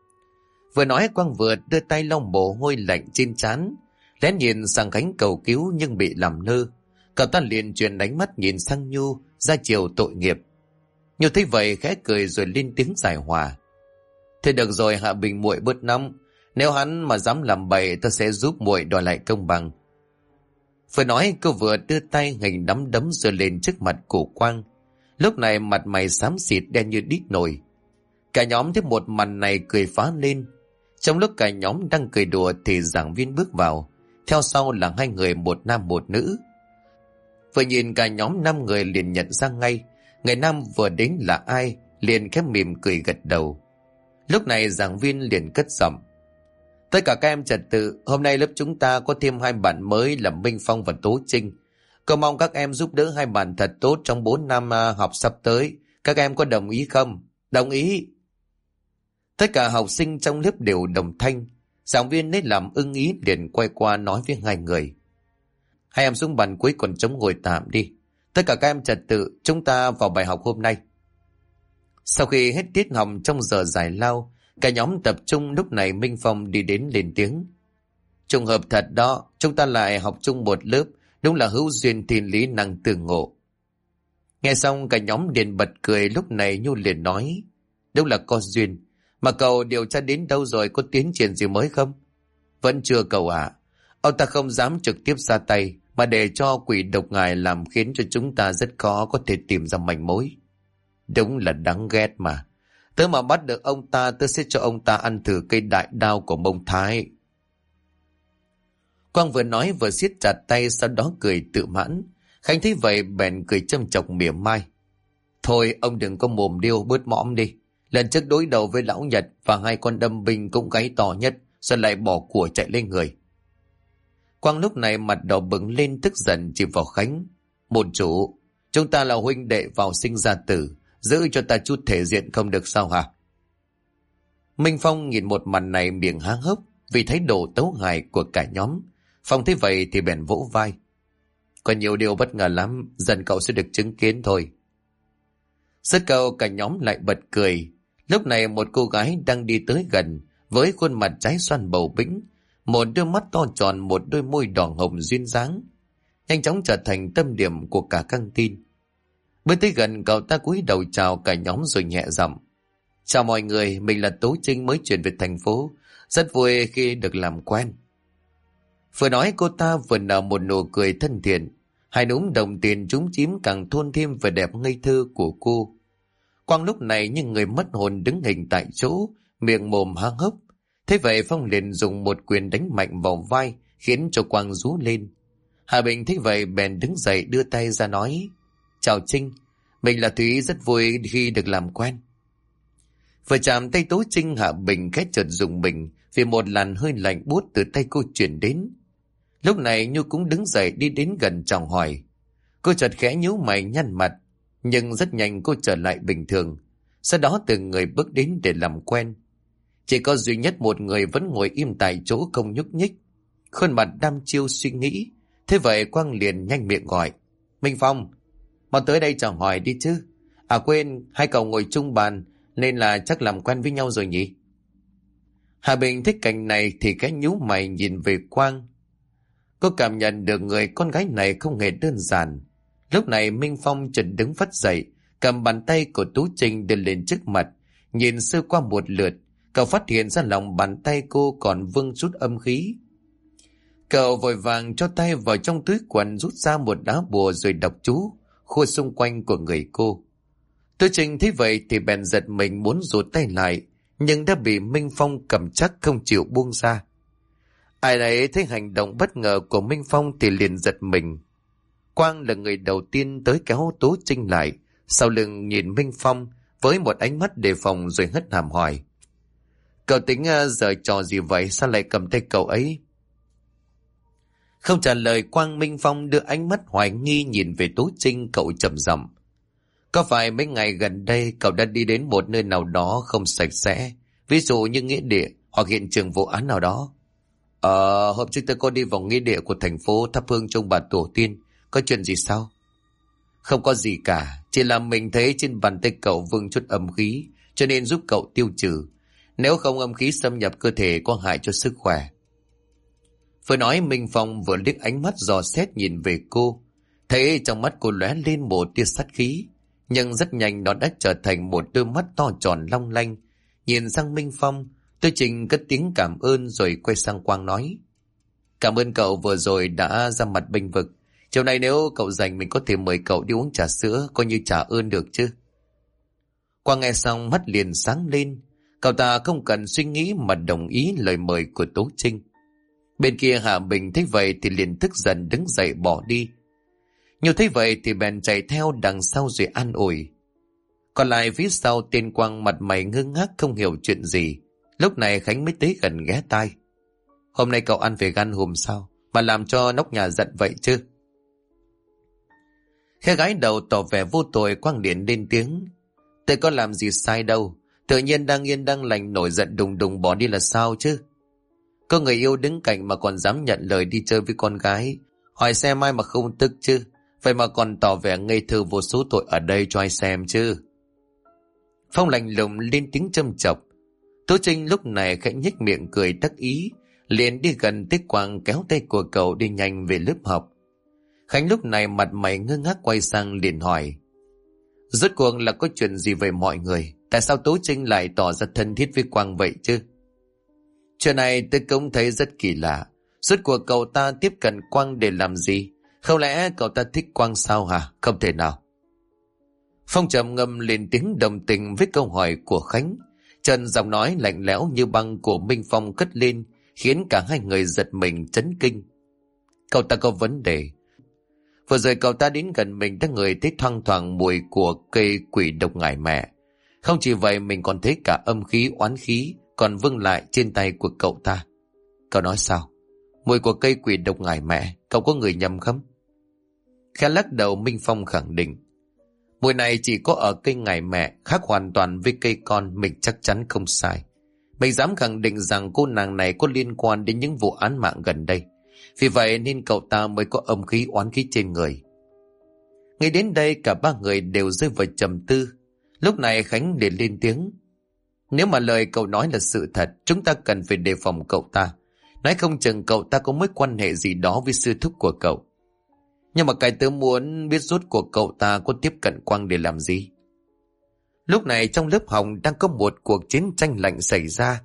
A: Vừa nói Quang vừa đưa tay lau mồ hôi lạnh trên trán, lén nhìn sang Khánh cầu cứu nhưng bị làm lơ. Cậu ta liền chuyển ánh mắt nhìn sang Nhu, ra chiều tội nghiệp. Nhu thấy vậy khẽ cười rồi lên tiếng giải hòa. Thế được rồi, Hạ Bình muội bớt nóng. Nếu hắn mà dám làm bậy, ta sẽ giúp muội đòi lại công bằng. Vừa nói cô vừa đưa tay hình nắm đấm giơ lên trước mặt của Quang. Lúc này mặt mày xám xịt đen như đít nồi. Cả nhóm thấy một màn này cười phá lên. Trong lúc cả nhóm đang cười đùa thì giảng viên bước vào, theo sau là 2 người, một nam một nữ. Vừa nhìn cả nhóm 5 người liền nhận ra ngay người nam vừa đến là ai, liền khép mỉm cười gật đầu. Lúc này giảng viên liền cất giọng. Tất cả các em trật tự, hôm nay lớp chúng ta có thêm 2 bạn mới là Minh Phong và Tố Trinh. Cầu mong các em giúp đỡ 2 bạn thật tốt trong 4 năm học sắp tới. Các em có đồng ý không? Đồng ý. Tất cả học sinh trong lớp đều đồng thanh. Giảng viên lấy làm ưng ý liền quay qua nói với 2 người. 2 em xuống bàn cuối còn trống ngồi tạm đi. Tất cả các em trật tự, chúng ta vào bài học hôm nay. Sau khi hết tiết học trong giờ giải lao, cả nhóm tập trung. Lúc này Minh Phong đi đến lên tiếng. Trùng hợp thật đó, chúng ta lại học chung một lớp, đúng là hữu duyên thiên lý năng tương ngộ. Nghe xong cả nhóm liền bật cười. Lúc này Nhu liền nói. Đúng là có duyên. Mà cậu điều tra đến đâu rồi, có tiến triển gì mới không? Vẫn chưa cậu ạ. Ông ta không dám trực tiếp ra tay, mà để cho quỷ độc ngài làm, khiến cho chúng ta rất khó có thể tìm ra manh mối. Đúng là đáng ghét mà. Tớ mà bắt được ông ta, tớ sẽ cho ông ta ăn thử cây đại đao của Mông Thái. Quang vừa nói vừa siết chặt tay, sau đó cười tự mãn. Khánh thấy vậy bèn cười châm chọc mỉa mai. Thôi ông đừng có mồm điêu, bớt mõm đi. Lần trước đối đầu với lão Nhật và 2 con đâm binh cũng gáy to nhất, rồi lại bỏ của chạy lên người. Quang lúc này mặt đỏ bừng lên, tức giận chỉ vào Khánh. Môn chủ, chúng ta là huynh đệ vào sinh ra tử, giữ cho ta chút thể diện không được sao hả? Minh Phong nhìn một màn này miệng há hốc vì thái độ tấu hài của cả nhóm. Phong thấy vậy thì bèn vỗ vai. Có nhiều điều bất ngờ lắm, dần cậu sẽ được chứng kiến thôi. Dứt câu cả nhóm lại bật cười. Lúc này một cô gái đang đi tới gần, với khuôn mặt trái xoan bầu bĩnh, một đôi mắt to tròn, một đôi môi đỏ hồng duyên dáng, nhanh chóng trở thành tâm điểm của cả căng tin. Bước tới gần, cậu ta cúi đầu chào cả nhóm rồi nhẹ giọng. Chào mọi người, mình là Tố Trinh mới chuyển về thành phố, rất vui khi được làm quen. Vừa nói cô ta vừa nở một nụ cười thân thiện, 2 núm đồng tiền trúng chím càng thôn thêm vẻ đẹp ngây thơ của cô. Quang lúc này như người mất hồn đứng hình tại chỗ, miệng mồm há hốc. Thế vậy Phong liền dùng một quyền đánh mạnh vào vai, khiến cho Quang rú lên. Hà Bình thấy vậy bèn đứng dậy đưa tay ra nói. Chào Trinh, mình là Thúy, rất vui khi được làm quen. Vừa chạm tay Tố Trinh, Hạ Bình khẽ chợt rùng mình vì một làn hơi lạnh buốt từ tay cô chuyển đến. Lúc này Nhu cũng đứng dậy đi đến gần chào hỏi. Cô chợt khẽ nhíu mày nhăn mặt, nhưng rất nhanh cô trở lại bình thường. Sau đó từng người bước đến để làm quen. Chỉ có duy nhất một người vẫn ngồi im tại chỗ không nhúc nhích, khuôn mặt đăm chiêu suy nghĩ. Thế vậy Quang liền nhanh miệng gọi. Minh Phong, mau tới đây chào hỏi đi chứ. À quên, 2 cậu ngồi chung bàn nên là chắc làm quen với nhau rồi nhỉ? Hà Bình thích cảnh này thì cái nhíu mày nhìn về Quang. Cô cảm nhận được người con gái này không hề đơn giản. Lúc này Minh Phong chợt đứng phắt dậy, cầm bàn tay của Tú Trinh đưa lên trước mặt, nhìn sơ qua một lượt. Cậu phát hiện ra lòng bàn tay cô còn vương chút âm khí. Cậu vội vàng cho tay vào trong túi quần, rút ra một đá bùa rồi đọc chú khua xung quanh của người cô. Tú Trinh thấy vậy thì bèn giật mình muốn rụt tay lại, nhưng đã bị Minh Phong cầm chắc không chịu buông ra. Ai nấy thấy hành động bất ngờ của Minh Phong thì liền giật mình. Quang là người đầu tiên tới kéo Tú Trinh lại, sau lưng nhìn Minh Phong với một ánh mắt đề phòng rồi hất hàm hỏi: Cậu tính giờ trò gì vậy, sao lại cầm tay cậu ấy? Không trả lời Quang, Minh Phong đưa ánh mắt hoài nghi nhìn về Tú Trinh. Cậu trầm giọng: Có phải mấy ngày gần đây cậu đã đi đến một nơi nào đó không sạch sẽ, ví dụ như nghĩa địa hoặc hiện trường vụ án nào đó? Hôm trước tôi có đi vào nghĩa địa của thành phố thắp hương trong bà tổ tiên. Có chuyện gì sao? Không có gì cả, chỉ là mình thấy trên bàn tay cậu vương chút âm khí, cho nên giúp cậu tiêu trừ. Nếu không âm khí xâm nhập cơ thể có hại cho sức khỏe. Vừa nói Minh Phong vừa liếc ánh mắt dò xét nhìn về cô. Thấy trong mắt cô lóe lên một tia sát khí, nhưng rất nhanh nó đã trở thành một đôi mắt to tròn long lanh. Nhìn sang Minh Phong, Tú Trinh cất tiếng cảm ơn rồi quay sang Quang nói: Cảm ơn cậu vừa rồi đã ra mặt bênh vực. Chiều nay nếu cậu rảnh mình có thể mời cậu đi uống trà sữa, coi như trả ơn được chứ? Quang nghe xong mắt liền sáng lên. Cậu ta không cần suy nghĩ mà đồng ý lời mời của Tú Trinh. Bên kia Hạ Bình thấy vậy thì liền tức giận đứng dậy bỏ đi. Nhiều thấy vậy thì bèn chạy theo đằng sau rồi an ủi. Còn lại phía sau tên Quang mặt mày ngơ ngác không hiểu chuyện gì. Lúc này Khánh mới tới gần ghé tai: Hôm nay cậu ăn về gan hùm sao mà làm cho nóc nhà giận vậy chứ? Khẽ gái đầu tỏ vẻ vô tội, Quang điện lên tiếng: Tôi có làm gì sai đâu, tự nhiên đang yên đang lành nổi giận đùng đùng bỏ đi là sao chứ? Có người yêu đứng cạnh mà còn dám nhận lời đi chơi với con gái, hỏi xem ai mà không tức chứ? Vậy mà còn tỏ vẻ ngây thơ vô số tội ở đây cho ai xem chứ? Phong lạnh lùng lên tiếng châm chọc. Tú Trinh lúc này khẽ nhếch miệng cười đắc ý, liền đi gần tới Quang kéo tay của cậu đi nhanh về lớp học. Khánh lúc này mặt mày ngơ ngác quay sang liền hỏi: Rốt cuộc là có chuyện gì vậy mọi người? Tại sao Tú Trinh lại tỏ ra thân thiết với Quang vậy chứ? Chuyện này tôi cũng thấy rất kỳ lạ. Rốt cuộc cậu ta tiếp cận Quang để làm gì? Không lẽ cậu ta thích Quang sao hả? Không thể nào. Phong trầm ngâm lên tiếng đồng tình với câu hỏi của Khánh. Trần giọng nói lạnh lẽo như băng của Minh Phong cất lên, khiến cả hai người giật mình chấn kinh. Cậu ta có vấn đề. Vừa rồi cậu ta đến gần mình đã ngửi thấy thoang thoảng mùi của cây quỷ độc ngải mẹ. Không chỉ vậy mình còn thấy cả âm khí oán khí còn vương lại trên tay của cậu ta. Cậu nói sao? Mùi của cây quỷ độc ngải mẹ, cậu có người nhầm không? Khẽ lắc đầu, Minh Phong khẳng định: Mùi này chỉ có ở cây ngải mẹ, khác hoàn toàn với cây con, mình chắc chắn không sai. Mình dám khẳng định rằng cô nàng này có liên quan đến những vụ án mạng gần đây. Vì vậy nên cậu ta mới có âm khí oán khí trên người. Ngay đến đây cả ba người đều rơi vào trầm tư. Lúc này Khánh liền lên tiếng: Nếu mà lời cậu nói là sự thật, chúng ta cần phải đề phòng cậu ta. Nói không chừng cậu ta có mối quan hệ gì đó với sư thúc của cậu. Nhưng mà cái tớ muốn biết rốt cuộc cậu ta có tiếp cận Quang để làm gì. Lúc này trong lớp học đang có một cuộc chiến tranh lạnh xảy ra.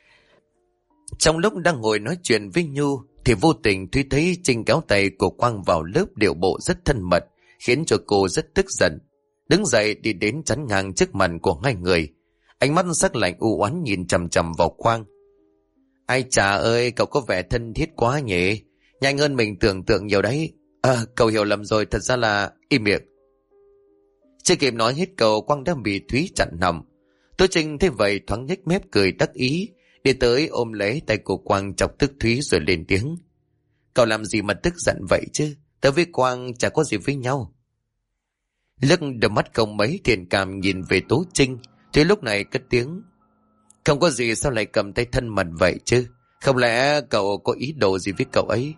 A: Trong lúc đang ngồi nói chuyện với Nhu thì vô tình Thúy thấy Trinh kéo tay của Quang vào lớp, điệu bộ rất thân mật, khiến cho cô rất tức giận. Đứng dậy đi đến chắn ngang trước mặt của hai người, ánh mắt sắc lạnh u oán nhìn chằm chằm vào Quang. Ai chà ơi, cậu có vẻ thân thiết quá nhỉ, nhanh hơn mình tưởng tượng nhiều đấy. Cậu hiểu lầm rồi, thật ra là... Im miệng. Chưa kịp nói hết câu, Quang đã bị Thúy chặn họng. Tú Trinh thấy vậy thoáng nhếch mép cười đắc ý, đi tới ôm lấy tay của Quang chọc tức Thúy rồi lên tiếng: Cậu làm gì mà tức giận vậy chứ? Tớ với Quang chả có gì với nhau. Lức đôi mắt không mấy thiện cảm nhìn về Tú Trinh, Thúy lúc này cất tiếng: Không có gì, sao lại cầm tay thân mật vậy chứ? Không lẽ cậu có ý đồ gì với cậu ấy?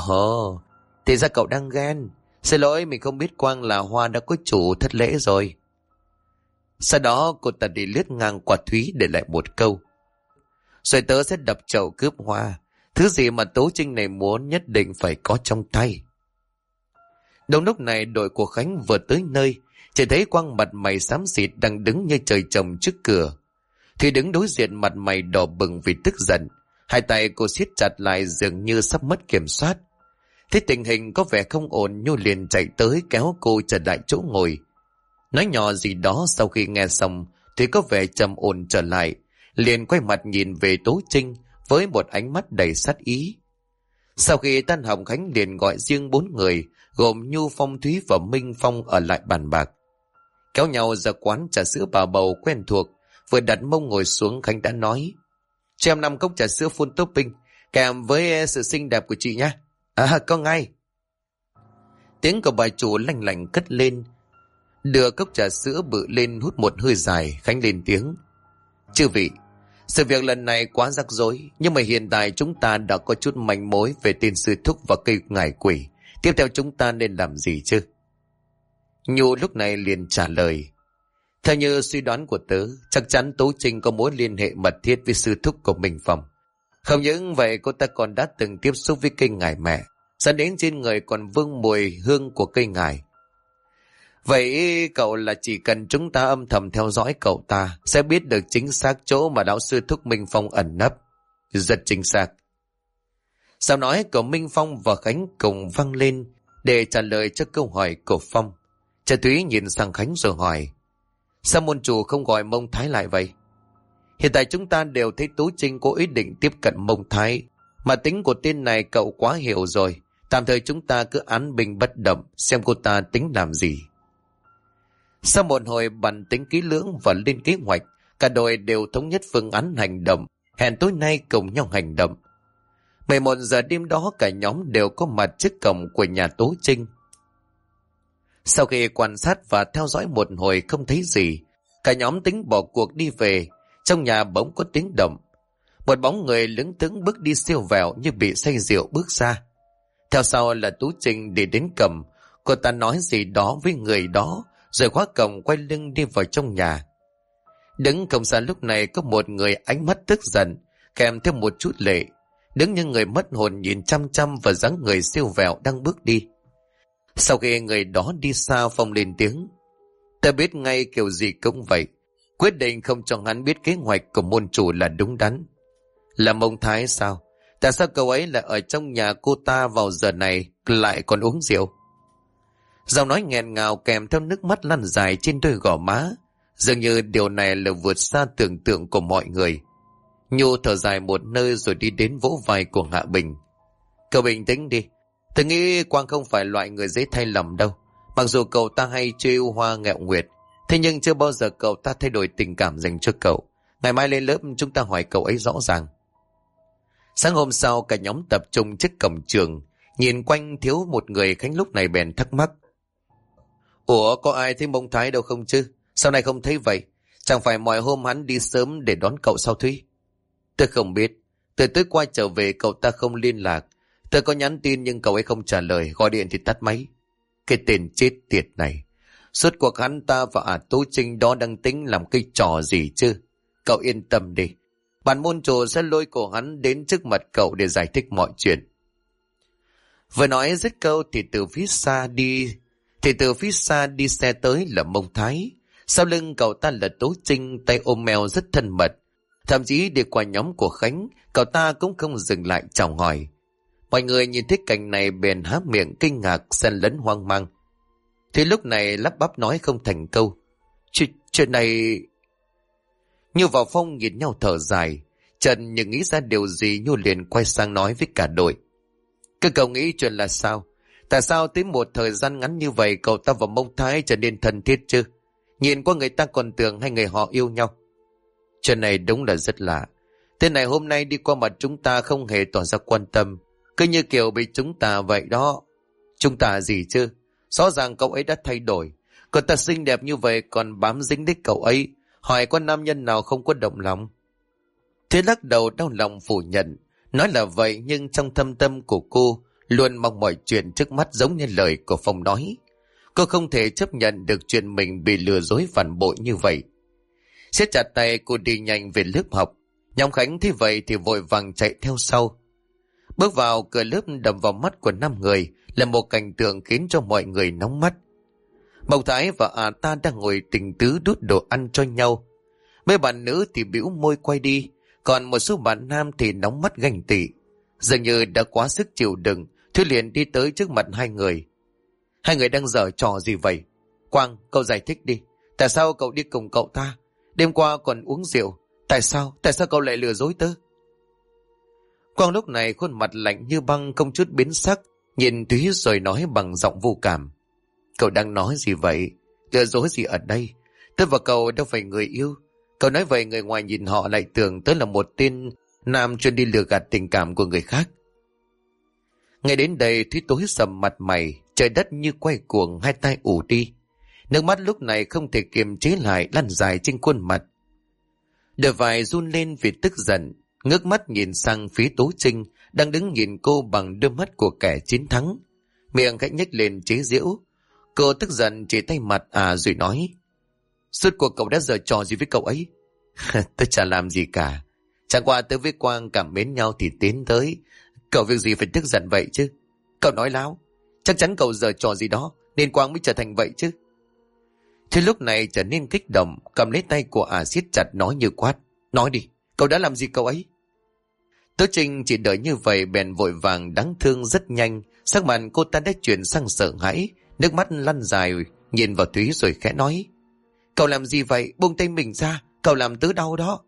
A: Thì ra cậu đang ghen. Xin lỗi, mình không biết Quang là hoa đã có chủ, thất lễ rồi. Sau đó cô ta đi lướt ngang qua Thúy để lại một câu: Rồi tớ sẽ đập chậu cướp hoa. Thứ gì mà Tú Trinh này muốn nhất định phải có trong tay. Đúng lúc này đội của Khánh vừa tới nơi, chỉ thấy Quang mặt mày xám xịt đang đứng như trời trồng trước cửa. Thì đứng đối diện mặt mày đỏ bừng vì tức giận, hai tay cô siết chặt lại dường như sắp mất kiểm soát. Thấy tình hình có vẻ không ổn, Nhu liền chạy tới kéo cô trở lại chỗ ngồi. Nói nhỏ gì đó, sau khi nghe xong thì có vẻ trầm ổn trở lại, liền quay mặt nhìn về Tố Trinh với một ánh mắt đầy sát ý. Sau khi tan học, Khánh liền gọi riêng 4 người gồm Nhu, Phong Thúy và Minh Phong ở lại bàn bạc. Kéo nhau ra quán trà sữa bà Bầu quen thuộc, vừa đặt mông ngồi xuống, Khánh đã nói: cho em 5 cốc trà sữa full topping kèm với sự xinh đẹp của chị nhé. Có ngay. Tiếng của bà chủ lanh lảnh cất lên. Đưa cốc trà sữa bự lên hút một hơi dài, Khánh lên tiếng: chư vị, sự việc lần này quá rắc rối, nhưng mà hiện tại chúng ta đã có chút manh mối về tên sư thúc và cây ngải quỷ. Tiếp theo chúng ta nên làm gì chứ? Nhu lúc này liền trả lời: theo như suy đoán của tớ, chắc chắn Tố Trinh có mối liên hệ mật thiết với sư thúc của Minh Phong. Không những vậy, cô ta còn đã từng tiếp xúc với cây ngải mẹ, dẫn đến trên người còn vương mùi hương của cây ngải. Vậy cậu là chỉ cần chúng ta âm thầm theo dõi cậu ta sẽ biết được chính xác chỗ mà đạo sư thúc Minh Phong ẩn nấp. Rất chính xác. Sau nói của Minh Phong và Khánh cùng vang lên để trả lời cho câu hỏi của Phong. Cha Thúy nhìn sang Khánh rồi hỏi: sao môn chủ không gọi Mông Thái lại vậy? Hiện tại chúng ta đều thấy Tố Trinh có ý định tiếp cận Mông Thái, mà tính của tên này cậu quá hiểu rồi. Tạm thời chúng ta cứ án binh bất động, xem cô ta tính làm gì. Sau một hồi bàn tính kỹ lưỡng và lên kế hoạch, cả đội đều thống nhất phương án hành động, hẹn tối nay cùng nhau hành động. 11 giờ đêm đó, cả nhóm đều có mặt trước cổng của nhà Tố Trinh. Sau khi quan sát và theo dõi một hồi không thấy gì, cả nhóm tính bỏ cuộc đi về. Trong nhà bỗng có tiếng động. Một bóng người lững thững bước đi siêu vẹo như bị say rượu bước ra. Theo sau là Tú Trinh đi đến cổng. Cô ta nói gì đó với người đó, rồi khóa cổng quay lưng đi vào trong nhà. Đứng cổng xa lúc này có một người ánh mắt tức giận, kèm theo một chút lệ. Đứng như người mất hồn nhìn chăm chăm vào dáng người siêu vẹo đang bước đi. Sau khi người đó đi xa, Phong lên tiếng: ta biết ngay kiểu gì cũng vậy. Quyết định không cho hắn biết kế hoạch của môn chủ là đúng đắn. Là Mông Thái sao? Tại sao cậu ấy lại ở trong nhà cô ta vào giờ này lại còn uống rượu? Giọng nói nghẹn ngào kèm theo nước mắt lăn dài trên đôi gò má. Dường như điều này là vượt xa tưởng tượng của mọi người. Nhu thở dài một nơi rồi đi đến vỗ vai của Hạ Bình. Cậu bình tĩnh đi. Tôi nghĩ Quang không phải loại người dễ thay lòng đâu. Mặc dù cậu ta hay trêu hoa ngẹo nguyệt, thế nhưng chưa bao giờ cậu ta thay đổi tình cảm dành cho cậu. Ngày mai lên lớp chúng ta hỏi cậu ấy rõ ràng. Sáng hôm sau, cả nhóm tập trung trước cổng trường. Nhìn quanh thiếu một người, Khánh lúc này bèn thắc mắc: ủa, có ai thấy Mông Thái đâu không chứ? Sao này không thấy vậy? Chẳng phải mọi hôm hắn đi sớm để đón cậu sao Thúy? Tôi không biết. Từ tối qua trở về cậu ta không liên lạc. Tôi có nhắn tin nhưng cậu ấy không trả lời, gọi điện thì tắt máy. Cái tên chết tiệt này. Suốt cuộc hắn ta và Tố Trinh đó đang tính làm cái trò gì chứ? Cậu yên tâm đi. Bản môn chủ sẽ lôi cổ hắn đến trước mặt cậu để giải thích mọi chuyện. Vừa nói dứt câu thì từ phía xa đi xe tới là Mông Thái. Sau lưng cậu ta là Tố Trinh, tay ôm eo rất thân mật. Thậm chí đi qua nhóm của Khánh, cậu ta cũng không dừng lại chào hỏi. Mọi người nhìn thấy cảnh này bèn há miệng kinh ngạc xen lẫn hoang mang. Thì lúc này lắp bắp nói không thành câu: Chuyện này... Nhu và Phong nhìn nhau thở dài. Trần nhưng nghĩ ra điều gì, Nhu liền quay sang nói với cả đội: Các cậu nghĩ chuyện là sao? Tại sao tới một thời gian ngắn như vậy cậu ta và Mông Thái trở nên thân thiết chứ? Nhìn qua người ta còn tưởng hai người họ yêu nhau. Chuyện này đúng là rất lạ. Tên này hôm nay đi qua mặt chúng ta không hề tỏ ra quan tâm, cứ như kiểu bị chúng ta vậy đó. Chúng ta gì chứ? Rõ ràng cậu ấy đã thay đổi. Cậu ta xinh đẹp như vậy còn bám dính đích cậu ấy. Hỏi có nam nhân nào không có động lòng? Thế lắc đầu đau lòng phủ nhận. Nói là vậy nhưng trong thâm tâm của cô luôn mong mọi chuyện trước mắt giống như lời của Phong nói. Cô không thể chấp nhận được chuyện mình bị lừa dối phản bội như vậy. Siết chặt tay, cô đi nhanh về lớp học. Nhóm Khánh thấy vậy thì vội vàng chạy theo sau. Bước vào cửa lớp đập vào mắt của 5 người là một cảnh tượng khiến cho mọi người nóng mắt. Mộc Thái và ta đang ngồi tình tứ đút đồ ăn cho nhau. Mấy bạn nữ thì bĩu môi quay đi, còn một số bạn nam thì nóng mắt ganh tị. Dường như đã quá sức chịu đựng, Thúy liền đi tới trước mặt hai người. Hai người đang giở trò gì vậy? Quang, cậu giải thích đi. Tại sao cậu đi cùng cậu ta? Đêm qua còn uống rượu. Tại sao cậu lại lừa dối tớ? Quang lúc này khuôn mặt lạnh như băng, không chút biến sắc, nhìn Thúy rồi nói bằng giọng vô cảm. Cậu đang nói gì vậy? Lừa dối gì ở đây? Tớ và cậu đâu phải người yêu. Cậu nói vậy người ngoài nhìn họ lại tưởng tớ là một tên nam chuyên đi lừa gạt tình cảm của người khác. Ngay đến đây Thúy tối sầm mặt mày, trời đất như quay cuồng, hai tay ù đi. Nước mắt lúc này không thể kiềm chế lại lăn dài trên khuôn mặt. Đôi vai run lên vì tức giận, ngước mắt nhìn sang phía Tố Trinh đang đứng nhìn cô bằng đôi mắt của kẻ chiến thắng. Miệng khẽ nhếch lên chế giễu. Cô tức giận chỉ tay mặt rồi nói: Suốt cuộc cậu đã giở trò gì với cậu ấy? Tớ chả làm gì cả. Chẳng qua tớ với Quang cảm mến nhau thì tiến tới. Cậu việc gì phải tức giận vậy chứ? Cậu nói láo. Chắc chắn cậu giở trò gì đó nên Quang mới trở thành vậy chứ. Thế lúc này trở nên kích động, cầm lấy tay của siết chặt nói như quát: Nói đi, cậu đã làm gì cậu ấy? Tố Trinh chỉ đợi như vậy bèn vội vàng đáng thương rất nhanh. Sắc mặt cô ta đã chuyển sang sợ hãi, nước mắt lăn dài nhìn vào Thúy rồi khẽ nói: Cậu làm gì vậy? Buông tay mình ra, cậu làm tớ đau đó.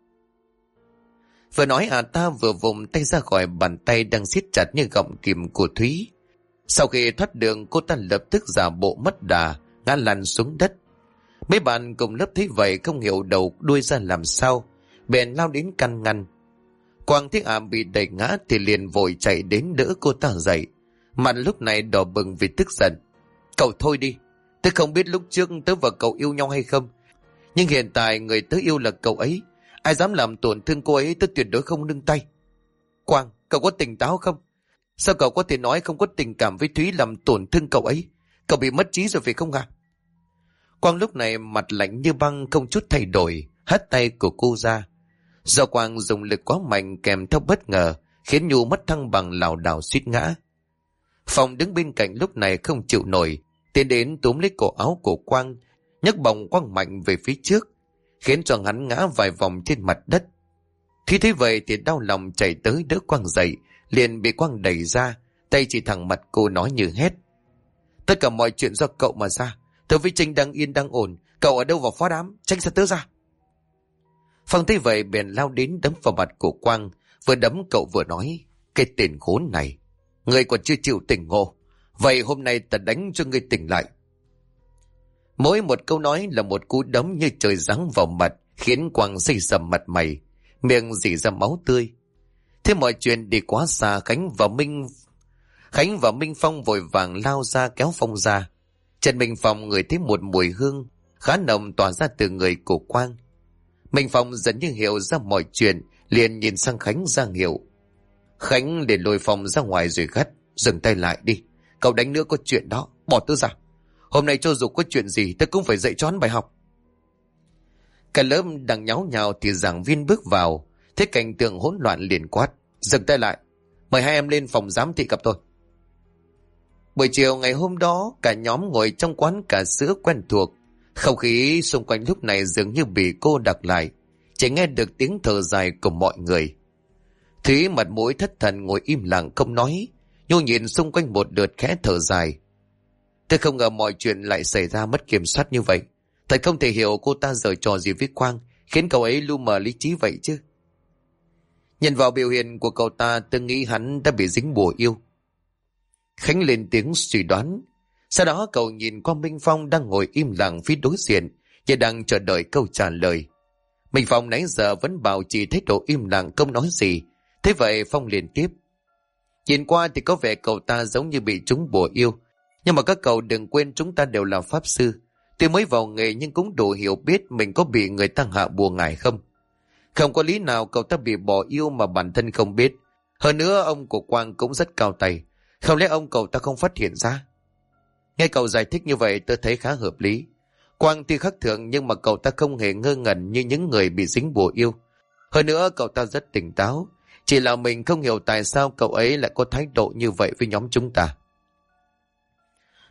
A: Vừa nói ta vừa vùng tay ra khỏi bàn tay đang siết chặt như gọng kìm của Thúy. Sau khi thoát đường, cô ta lập tức giả bộ mất đà, ngã lăn xuống đất. Mấy bạn cùng lớp thấy vậy không hiểu đầu đuôi ra làm sao, bèn lao đến can ngăn. Quang thấy bị đẩy ngã thì liền vội chạy đến đỡ cô ta dậy, mặt lúc này đỏ bừng vì tức giận. Cậu thôi đi, tớ không biết lúc trước tớ và cậu yêu nhau hay không, nhưng hiện tại người tớ yêu là cậu ấy. Ai dám làm tổn thương cô ấy tớ tuyệt đối không nương tay. Quang, cậu có tỉnh táo không? Sao cậu có thể nói không có tình cảm với Thúy làm tổn thương cậu ấy? Cậu bị mất trí rồi phải không hả? Quang lúc này mặt lạnh như băng, không chút thay đổi, hất tay của cô ra. Do Quang dùng lực quá mạnh kèm theo bất ngờ, khiến Nhu mất thăng bằng lảo đảo suýt ngã. Phong đứng bên cạnh lúc này không chịu nổi, tiến đến túm lấy cổ áo của Quang, nhấc bổng Quang mạnh về phía trước, khiến cho hắn ngã vài vòng trên mặt đất. Khi thấy vậy thì đau lòng chạy tới đỡ Quang dậy, liền bị Quang đẩy ra, tay chỉ thẳng mặt cô nói như hét: Tất cả mọi chuyện do cậu mà ra. Tớ với Trinh đang yên đang ổn, cậu ở đâu vào phá đám, tránh xa tớ ra. Phong thấy vậy bèn lao đến đấm vào mặt của Quang, vừa đấm cậu vừa nói: Cái tên khốn này, ngươi còn chưa chịu tỉnh ngộ, vậy hôm nay ta đánh cho ngươi tỉnh lại. Mỗi một câu nói là một cú đấm như trời giáng vào mặt, khiến Quang xây sầm mặt mày, miệng rỉ ra máu tươi. Thế mọi chuyện đi quá xa, Khánh và Minh Phong vội vàng lao ra kéo Phong ra. Trần Minh Phong ngửi thấy một mùi hương khá nồng tỏa ra từ người của Quang. Minh Phong dần như hiểu ra mọi chuyện, liền nhìn sang Khánh ra hiệu. Khánh liền lôi Phong ra ngoài rồi gắt: Dừng tay lại đi, cậu đánh nữa có chuyện đó, bỏ tớ ra. Hôm nay cho dù có chuyện gì tớ cũng phải dạy cho hắn bài học. Cả lớp đang nháo nhào thì giảng viên bước vào, thấy cảnh tượng hỗn loạn liền quát: Dừng tay lại, mời hai em lên phòng giám thị gặp tôi. Buổi chiều ngày hôm đó, cả nhóm ngồi trong quán cà sữa quen thuộc. Không khí xung quanh lúc này dường như bị cô đặc lại, chỉ nghe được tiếng thở dài của mọi người. Thúy mặt mũi thất thần ngồi im lặng không nói, Nhu nhìn xung quanh một lượt khẽ thở dài. Tôi không ngờ mọi chuyện lại xảy ra mất kiểm soát như vậy. Thật không thể hiểu cô ta giở trò gì với Quang, khiến cậu ấy lu mờ lý trí vậy chứ. Nhìn vào biểu hiện của cậu ta, tôi nghĩ hắn đã bị dính bùa yêu. Khánh lên tiếng suy đoán. Sau đó cậu nhìn qua Minh Phong đang ngồi im lặng phía đối diện, và đang chờ đợi câu trả lời. Minh Phong nãy giờ vẫn bảo trì thái độ im lặng không nói gì. Thế vậy Phong liền tiếp: Nhìn qua thì có vẻ cậu ta giống như bị trúng bùa yêu, nhưng mà các cậu đừng quên chúng ta đều là pháp sư. Tuy mới vào nghề nhưng cũng đủ hiểu biết mình có bị người ta hạ bùa ngải không. Không có lý nào cậu ta bị bỏ yêu mà bản thân không biết. Hơn nữa ông của Quang cũng rất cao tay, không lẽ ông cậu ta không phát hiện ra? Nghe cậu giải thích như vậy tôi thấy khá hợp lý. Quang tuy khắc thường nhưng mà cậu ta không hề ngơ ngẩn như những người bị dính bùa yêu. Hơn nữa cậu ta rất tỉnh táo, chỉ là mình không hiểu tại sao cậu ấy lại có thái độ như vậy với nhóm chúng ta.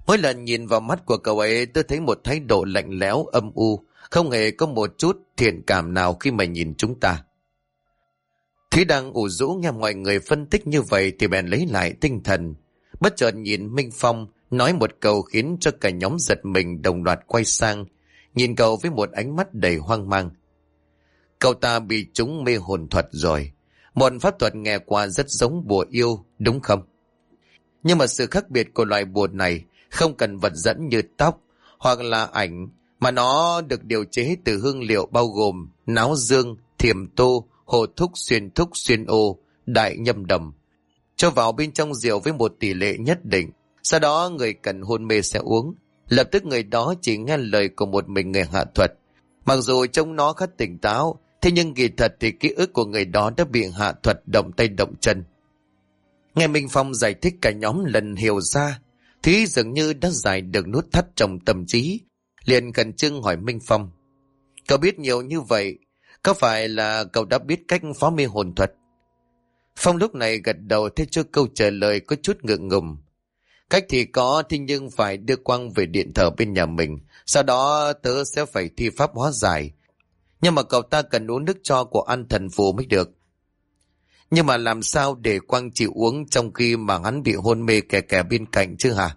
A: Mỗi lần nhìn vào mắt của cậu ấy, tôi thấy một thái độ lạnh lẽo, âm u, không hề có một chút thiện cảm nào khi mà nhìn chúng ta. Thúy đang ủ rũ nghe mọi người phân tích như vậy thì bèn lấy lại tinh thần. Bất chợt nhìn Minh Phong nói một câu khiến cho cả nhóm giật mình, đồng loạt quay sang, nhìn cậu với một ánh mắt đầy hoang mang. Cậu ta bị trúng mê hồn thuật rồi. Một pháp thuật nghe qua rất giống bùa yêu, đúng không? Nhưng mà sự khác biệt của loại bùa này không cần vật dẫn như tóc hoặc là ảnh, mà nó được điều chế từ hương liệu bao gồm náo dương, thiềm tô, hồ thúc, xuyên ô, đại nhâm đầm, cho vào bên trong rượu với một tỷ lệ nhất định. Sau đó người cần hôn mê sẽ uống. Lập tức người đó chỉ nghe lời của một mình người hạ thuật. Mặc dù trông nó khá tỉnh táo, thế nhưng kỳ thật thì ký ức của người đó đã bị hạ thuật động tay động chân. Nghe Minh Phong giải thích, cả nhóm lần hiểu ra. Thúy dường như đã giải được nút thắt trong tâm trí, liền khẩn trương hỏi Minh Phong: cậu biết nhiều như vậy, có phải là cậu đã biết cách phá mê hồn thuật? Phong lúc này gật đầu, thế cho câu trả lời có chút ngượng ngùng. Cách thì có, thế nhưng phải đưa Quang về điện thờ bên nhà mình, sau đó tớ sẽ phải thi pháp hóa giải. Nhưng mà cậu ta cần uống nước cho của ăn thần phù mới được. Nhưng mà làm sao để Quang chịu uống trong khi mà hắn bị hôn mê kè bên cạnh chứ hả?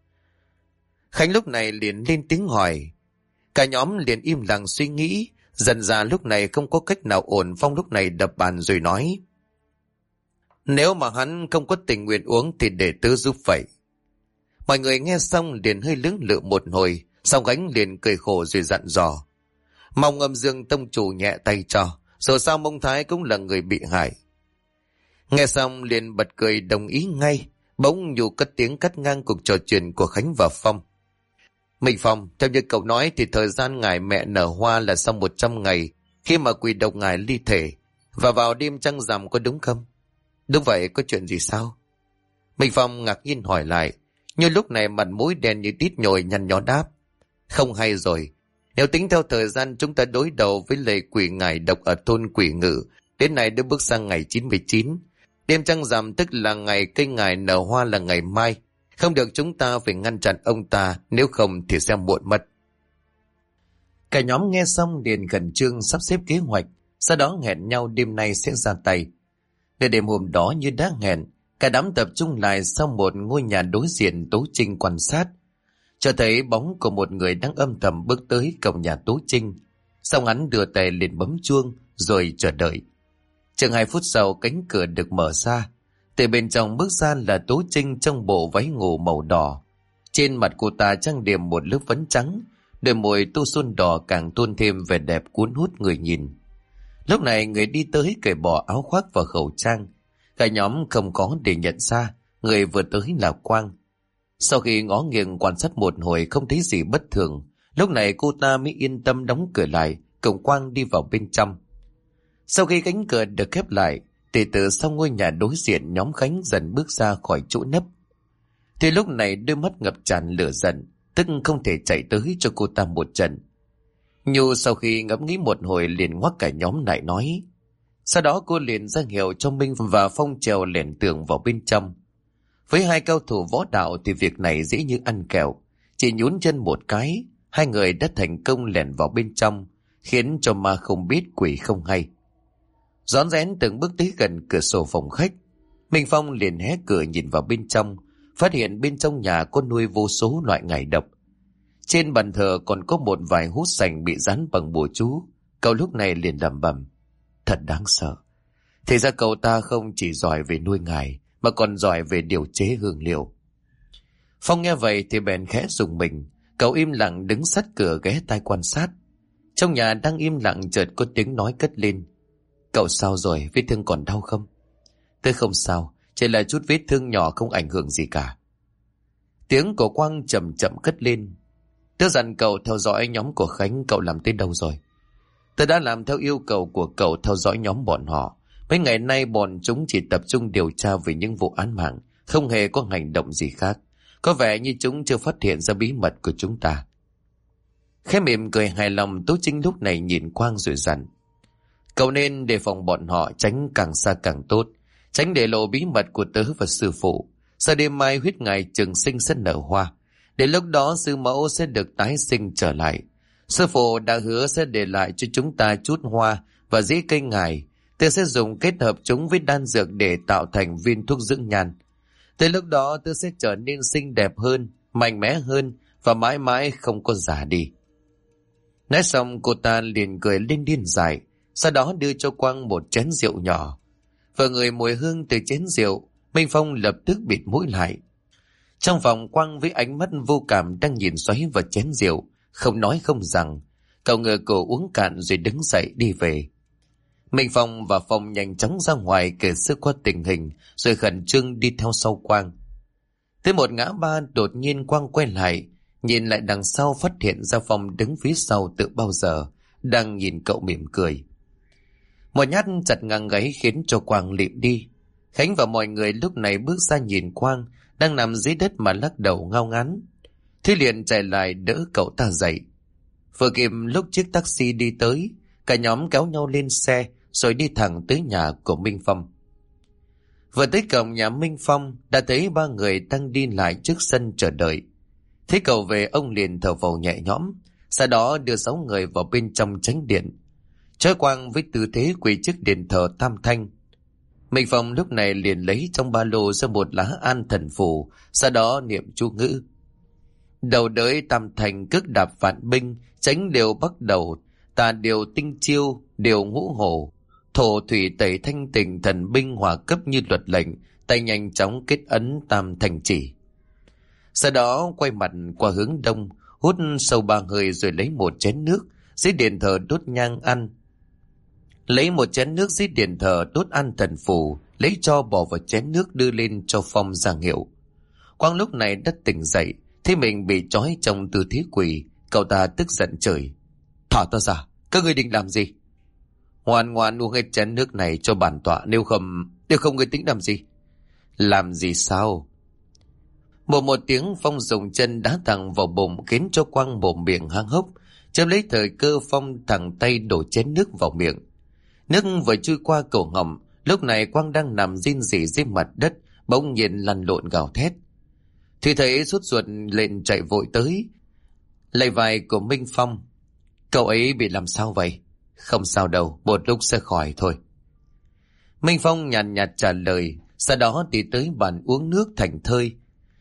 A: Khánh lúc này liền lên tiếng hỏi. Cả nhóm liền im lặng suy nghĩ. Dần ra lúc này không có cách nào ổn. Phong lúc này đập bàn rồi nói: nếu mà hắn không có tình nguyện uống thì để tớ giúp vậy. Mọi người nghe xong liền hơi lưỡng lự một hồi. Xong Khánh liền cười khổ rồi dặn dò: mong Âm Dương tông chủ nhẹ tay cho, dù sao Mông Thái cũng là người bị hại. Nghe xong liền bật cười đồng ý ngay. Bỗng Nhu cất tiếng cắt ngang cuộc trò chuyện của Khánh và Phong: Minh Phong, theo như cậu nói thì thời gian ngài mẹ nở hoa là sau 100 ngày khi mà quỷ độc ngài ly thể và vào đêm trăng rằm, có đúng không? Đúng vậy, có chuyện gì sao? Minh Phong ngạc nhiên hỏi lại. Như lúc này mặt mũi đen như tít nhồi, nhăn nhó đáp: không hay rồi. Nếu tính theo thời gian chúng ta đối đầu với lệ quỷ ngài độc ở thôn Quỷ Ngự, đến nay đã bước sang ngày 99. Đêm trăng rằm tức là ngày cây ngài nở hoa là ngày mai. Không được, chúng ta phải ngăn chặn ông ta, nếu không thì sẽ muộn mất. Cả nhóm nghe xong liền khẩn trương sắp xếp kế hoạch, sau đó hẹn nhau đêm nay sẽ ra tay. Để đêm hôm đó như đã hẹn, cả đám tập trung lại sau một ngôi nhà đối diện. Tố Trinh quan sát, cho thấy bóng của một người đang âm thầm bước tới cổng nhà Tố Trinh. Xong hắn đưa tay liền bấm chuông rồi chờ đợi. Chừng 2 phút sau, cánh cửa được mở ra. Từ bên trong bước ra là Tố Trinh trong bộ váy ngủ màu đỏ. Trên mặt cô ta trang điểm một lớp phấn trắng, đôi môi tô son đỏ càng tôn thêm vẻ đẹp cuốn hút người nhìn. Lúc này người đi tới cởi bỏ áo khoác và khẩu trang. Cả nhóm không có để nhận ra người vừa tới là Quang. Sau khi ngó nghiêng quan sát một hồi không thấy gì bất thường, lúc này cô ta mới yên tâm đóng cửa lại, cùng Quang đi vào bên trong. Sau khi cánh cửa được khép lại, thì từ sau ngôi nhà đối diện, nhóm Khánh dần bước ra khỏi chỗ nấp. Thì lúc này đôi mắt ngập tràn lửa giận, tức không thể chạy tới cho cô ta một trận. Nhu sau khi ngẫm nghĩ một hồi liền ngoắc cả nhóm lại nói. Sau đó cô liền ra hiệu cho Minh và Phong trèo lẻn tường vào bên trong. Với 2 cao thủ võ đạo thì việc này dễ như ăn kẹo. Chỉ nhún chân một cái, 2 người đã thành công lẻn vào bên trong, khiến cho ma không biết quỷ không hay. Rón rén từng bước tới gần cửa sổ phòng khách, Minh Phong liền hé cửa nhìn vào bên trong, phát hiện bên trong nhà có nuôi vô số loại ngải độc. Trên bàn thờ còn có một vài hút sành bị dán bằng bùa chú. Cậu lúc này liền lẩm bẩm: thật đáng sợ. Thì ra cậu ta không chỉ giỏi về nuôi ngải mà còn giỏi về điều chế hương liệu. Phong nghe vậy thì bèn khẽ rùng mình. Cậu im lặng đứng sát cửa ghé tai quan sát. Trong nhà đang im lặng chợt có tiếng nói cất lên: cậu sao rồi, vết thương còn đau không? Tôi không sao, chỉ là chút vết thương nhỏ, không ảnh hưởng gì cả. Tiếng của Quang chậm chậm cất lên: tôi dặn cậu theo dõi nhóm của Khánh, cậu làm tới đâu rồi? Tôi đã làm theo yêu cầu của cậu, theo dõi nhóm bọn họ. Mấy ngày nay bọn chúng chỉ tập trung điều tra về những vụ án mạng, không hề có hành động gì khác. Có vẻ như chúng chưa phát hiện ra bí mật của chúng ta. Khẽ mỉm cười hài lòng, Tố Trinh lúc này nhìn Quang rồi dặn: cậu nên đề phòng bọn họ, tránh càng xa càng tốt, tránh để lộ bí mật của tớ và sư phụ. Sau đêm mai huyết ngài trường sinh sẽ nở hoa, Đến lúc đó sư mẫu sẽ được tái sinh trở lại. Sư phụ đã hứa sẽ để lại cho chúng ta chút hoa và rễ cây ngải. Tôi sẽ dùng kết hợp chúng với đan dược để tạo thành viên thuốc dưỡng nhan. Tới lúc đó tôi sẽ trở nên xinh đẹp hơn, mạnh mẽ hơn và mãi mãi không có già đi. Nói xong cô ta liền cười lên điên dại, sau đó đưa cho Quang một chén rượu nhỏ. Vừa ngửi mùi hương từ chén rượu, Minh Phong lập tức bịt mũi lại. Trong phòng, Quang với ánh mắt vô cảm đang nhìn xoáy vào chén rượu, không nói không rằng. Cậu ngửa cổ uống cạn rồi đứng dậy đi về. Minh Phong và Phong nhanh chóng ra ngoài kể sơ qua tình hình, rồi khẩn trương đi theo sau Quang. Tới một ngã ba, đột nhiên Quang quay lại, nhìn lại đằng sau phát hiện ra Phong đứng phía sau từ bao giờ, đang nhìn cậu mỉm cười. Một nhát chặt ngang gáy khiến cho Quang lịm đi. Khánh và mọi người lúc này bước ra nhìn Quang đang nằm dưới đất mà lắc đầu ngao ngán. Thế liền chạy lại đỡ cậu ta dậy. Vừa kịp lúc chiếc taxi đi tới, cả nhóm kéo nhau lên xe rồi đi thẳng tới nhà của Minh Phong. Vừa tới cổng nhà Minh Phong đã thấy ba người đang đi lại trước sân chờ đợi. Thấy cậu về, ông liền thở phào nhẹ nhõm, sau đó đưa 6 người vào bên trong chánh điện. Trói Quang với tư thế quỳ trước điện thờ Tam Thanh. Minh Phong lúc này liền lấy trong ba lô ra một lá an thần phù, sau đó niệm chú ngữ. Đầu đới Tam Thanh cước đạp vạn binh, tránh điều bắt đầu, tà điều tinh chiêu, điều ngũ hổ. Thổ thủy tẩy thanh tình, thần binh hòa cấp như luật lệnh, tay nhanh chóng kết ấn Tam Thanh chỉ. Sau đó quay mặt qua hướng đông, hút sâu 3 hơi rồi lấy một chén nước, dưới điện thờ đốt nhang ăn. Lấy một chén nước dưới điện thờ đốt ăn thần phù, lấy cho bỏ vào chén nước đưa lên cho Phong giảng hiệu. Quang lúc này đã tỉnh dậy, thấy mình bị trói trong tư thế quỳ, cậu ta tức giận chửi. Thả ta ra, các ngươi định làm gì? Ngoan ngoan uống hết chén nước này cho bản tọa, nếu không ngươi tính làm gì? Làm gì sao? Một tiếng, Phong dùng chân đá thẳng vào bụng khiến cho Quang mồm miệng há hốc. Chớp lấy thời cơ, Phong thẳng tay đổ chén nước vào miệng. Nước vừa trôi qua cổ họng, lúc này Quang đang nằm rên rỉ dưới mặt đất, bỗng nhiên lăn lộn gào thét. Thì thấy sốt ruột lên chạy vội tới, lay vai của Minh Phong. Cậu ấy bị làm sao vậy? Không sao đâu, một lúc sẽ khỏi thôi. Minh Phong nhàn nhạt trả lời, sau đó đi tới bàn uống nước thành thơi.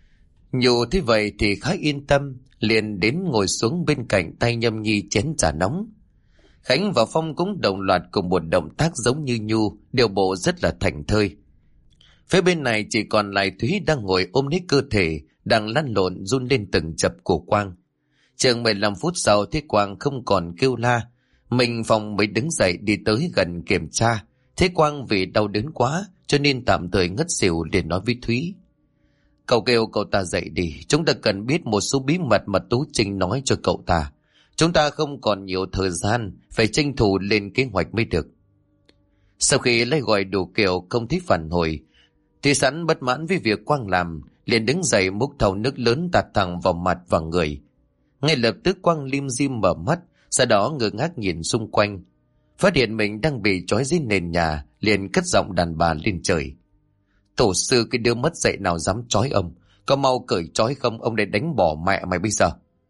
A: Dù thế vậy thì khá yên tâm, liền đến ngồi xuống bên cạnh tay nhâm nhi chén trà nóng. Khánh và Phong cũng đồng loạt cùng một động tác giống như Nhu, điều bộ rất là thành thơi. Phía bên này chỉ còn lại Thúy đang ngồi ôm lấy cơ thể, đang lăn lộn run lên từng chập của Quang. Chừng 15 phút sau thấy Quang không còn kêu la, mình Phong mới đứng dậy đi tới gần kiểm tra. Thấy Quang vì đau đớn quá cho nên tạm thời ngất xỉu, liền nói với Thúy. Cậu kêu cậu ta dậy đi, chúng ta cần biết một số bí mật mà Tú Trinh nói cho cậu ta. Chúng ta không còn nhiều thời gian, phải tranh thủ lên kế hoạch mới được. Sau khi lấy gọi đủ kiểu không thấy phản hồi, thì sẵn bất mãn với việc Quang làm, liền đứng dậy múc thau nước lớn tạt thẳng vào mặt và người. Ngay lập tức Quang lim dim mở mắt, sau đó ngơ ngác nhìn xung quanh. Phát hiện mình đang bị trói dưới nền nhà, liền cất giọng đàn bà lên trời. Tổ sư, cái đứa mất dạy nào dám trói ông? Có mau cởi trói không, ông để đánh bỏ mẹ mày bây giờ.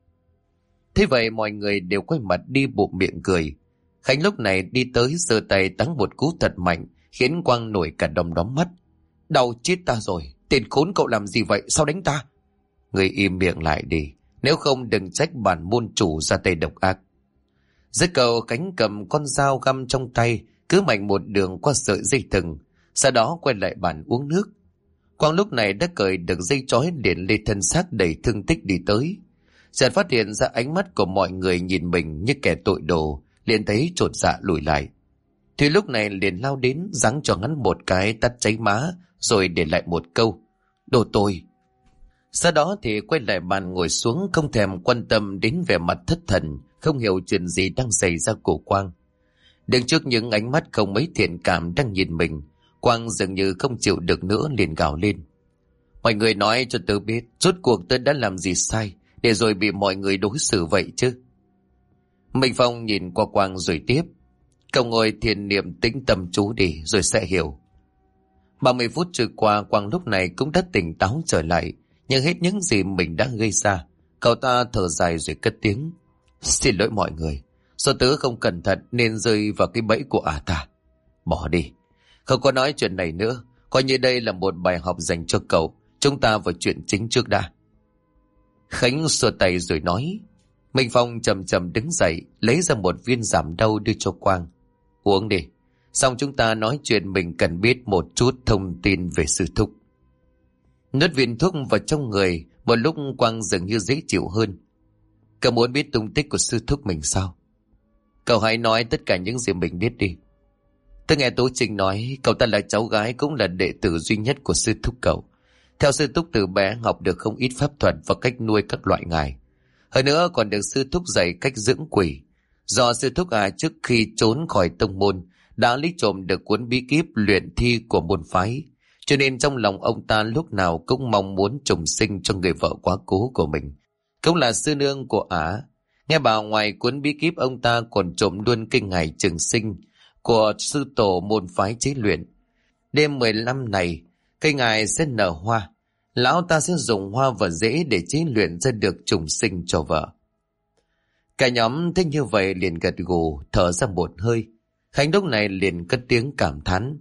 A: Thế vậy mọi người đều quay mặt đi bụm miệng cười. Khánh lúc này đi tới giơ tay tắng một cú thật mạnh, khiến Quang nổi cả đom đóm mắt. Đau chết ta rồi, tên khốn cậu làm gì vậy, sao đánh ta? Người im miệng lại đi, nếu không đừng trách bản môn chủ ra tay độc ác. Dưới cầu, Khánh cầm con dao găm trong tay, cứ mạnh một đường qua sợi dây thừng, sau đó quay lại bàn uống nước. Quang lúc này đã cởi được dây trói, liền lê thân xác đầy thương tích đi tới. Chợt phát hiện ra ánh mắt của mọi người nhìn mình như kẻ tội đồ, liền thấy chột dạ lùi lại. Thì lúc này liền lao đến giáng cho hắn một cái tát cháy má, rồi để lại một câu: đồ tồi. Sau đó thì quay lại bàn ngồi xuống, không thèm quan tâm đến vẻ mặt thất thần, không hiểu chuyện gì đang xảy ra của Quang. Đứng trước những ánh mắt không mấy thiện cảm đang nhìn mình, Quang dường như không chịu được nữa, liền gào lên. Mọi người nói cho tớ biết, rốt cuộc tớ đã làm gì sai, để rồi bị mọi người đối xử vậy chứ? Minh Phong nhìn qua Quang rồi tiếp. Cậu ngồi thiền niệm tĩnh tâm chú đi, rồi sẽ hiểu. 30 phút trôi qua, Quang lúc này cũng đã tỉnh táo trở lại, nhưng hết những gì mình đã gây ra. Cậu ta thở dài rồi cất tiếng. Xin lỗi mọi người, do tớ không cẩn thận nên rơi vào cái bẫy của ả ta. Bỏ đi, không có nói chuyện này nữa. Coi như đây là một bài học dành cho cậu. Chúng ta vào chuyện chính trước đã. Khánh xua tay rồi nói. Minh Phong chậm chậm đứng dậy, lấy ra một viên giảm đau đưa cho Quang. Uống đi, xong chúng ta nói chuyện mình cần biết một chút thông tin về sư thúc. Nuốt viên thuốc vào trong người, một lúc Quang dường như dễ chịu hơn. Cậu muốn biết tung tích của sư thúc mình sao? Cậu hãy nói tất cả những gì mình biết đi. Tôi nghe Tố Trinh nói cậu ta là cháu gái cũng là đệ tử duy nhất của sư thúc cậu. Theo sư thúc từ bé học được không ít pháp thuật và cách nuôi các loại ngài. Hơn nữa còn được sư thúc dạy cách dưỡng quỷ. Do sư thúc trước khi trốn khỏi tông môn đã lấy trộm được cuốn bí kíp luyện thi của môn phái. Cho nên trong lòng ông ta lúc nào cũng mong muốn trùng sinh cho người vợ quá cố của mình. Cũng là sư nương của ả. Nghe bảo ngoài cuốn bí kíp ông ta còn trộm luôn kinh ngày trường sinh của sư tổ môn phái chế luyện. Đêm 15 này, cây ngài sẽ nở hoa. Lão ta sẽ dùng hoa và rễ để chế luyện ra được trùng sinh cho vợ. Cả nhóm thấy như vậy liền gật gù, thở ra một hơi. Khánh lúc này liền cất tiếng cảm thán.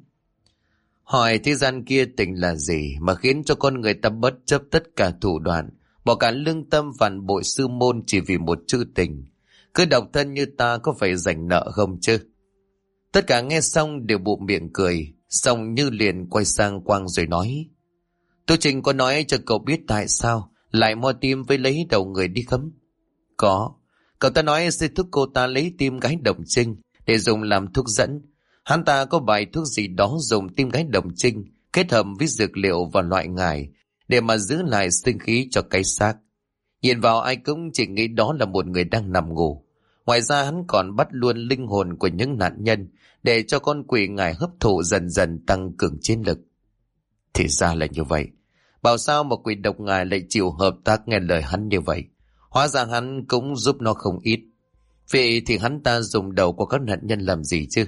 A: Hỏi thế gian kia tình là gì mà khiến cho con người ta bất chấp tất cả thủ đoạn, bỏ cả lương tâm phản bội sư môn chỉ vì một chữ tình. Cứ độc thân như ta có phải dành nợ không chứ? Tất cả nghe xong đều bụm miệng cười, xong Như liền quay sang Quang rồi nói. Tô Trình có nói cho cậu biết tại sao lại mo tim với lấy đầu người đi khấm? Có. Cậu ta nói sư thúc cô ta lấy tim gái đồng trinh để dùng làm thuốc dẫn. Hắn ta có bài thuốc gì đó dùng tim gái đồng trinh kết hợp với dược liệu và loại ngải để mà giữ lại sinh khí cho cái xác. Nhìn vào ai cũng chỉ nghĩ đó là một người đang nằm ngủ. Ngoài ra hắn còn bắt luôn linh hồn của những nạn nhân để cho con quỷ ngải hấp thụ dần dần tăng cường chiến lực. Thì ra là như vậy. Bảo sao mà quỷ độc ngài lại chịu hợp tác nghe lời hắn như vậy. Hóa ra hắn cũng giúp nó không ít. Vậy thì hắn ta dùng đầu của các nạn nhân làm gì chứ?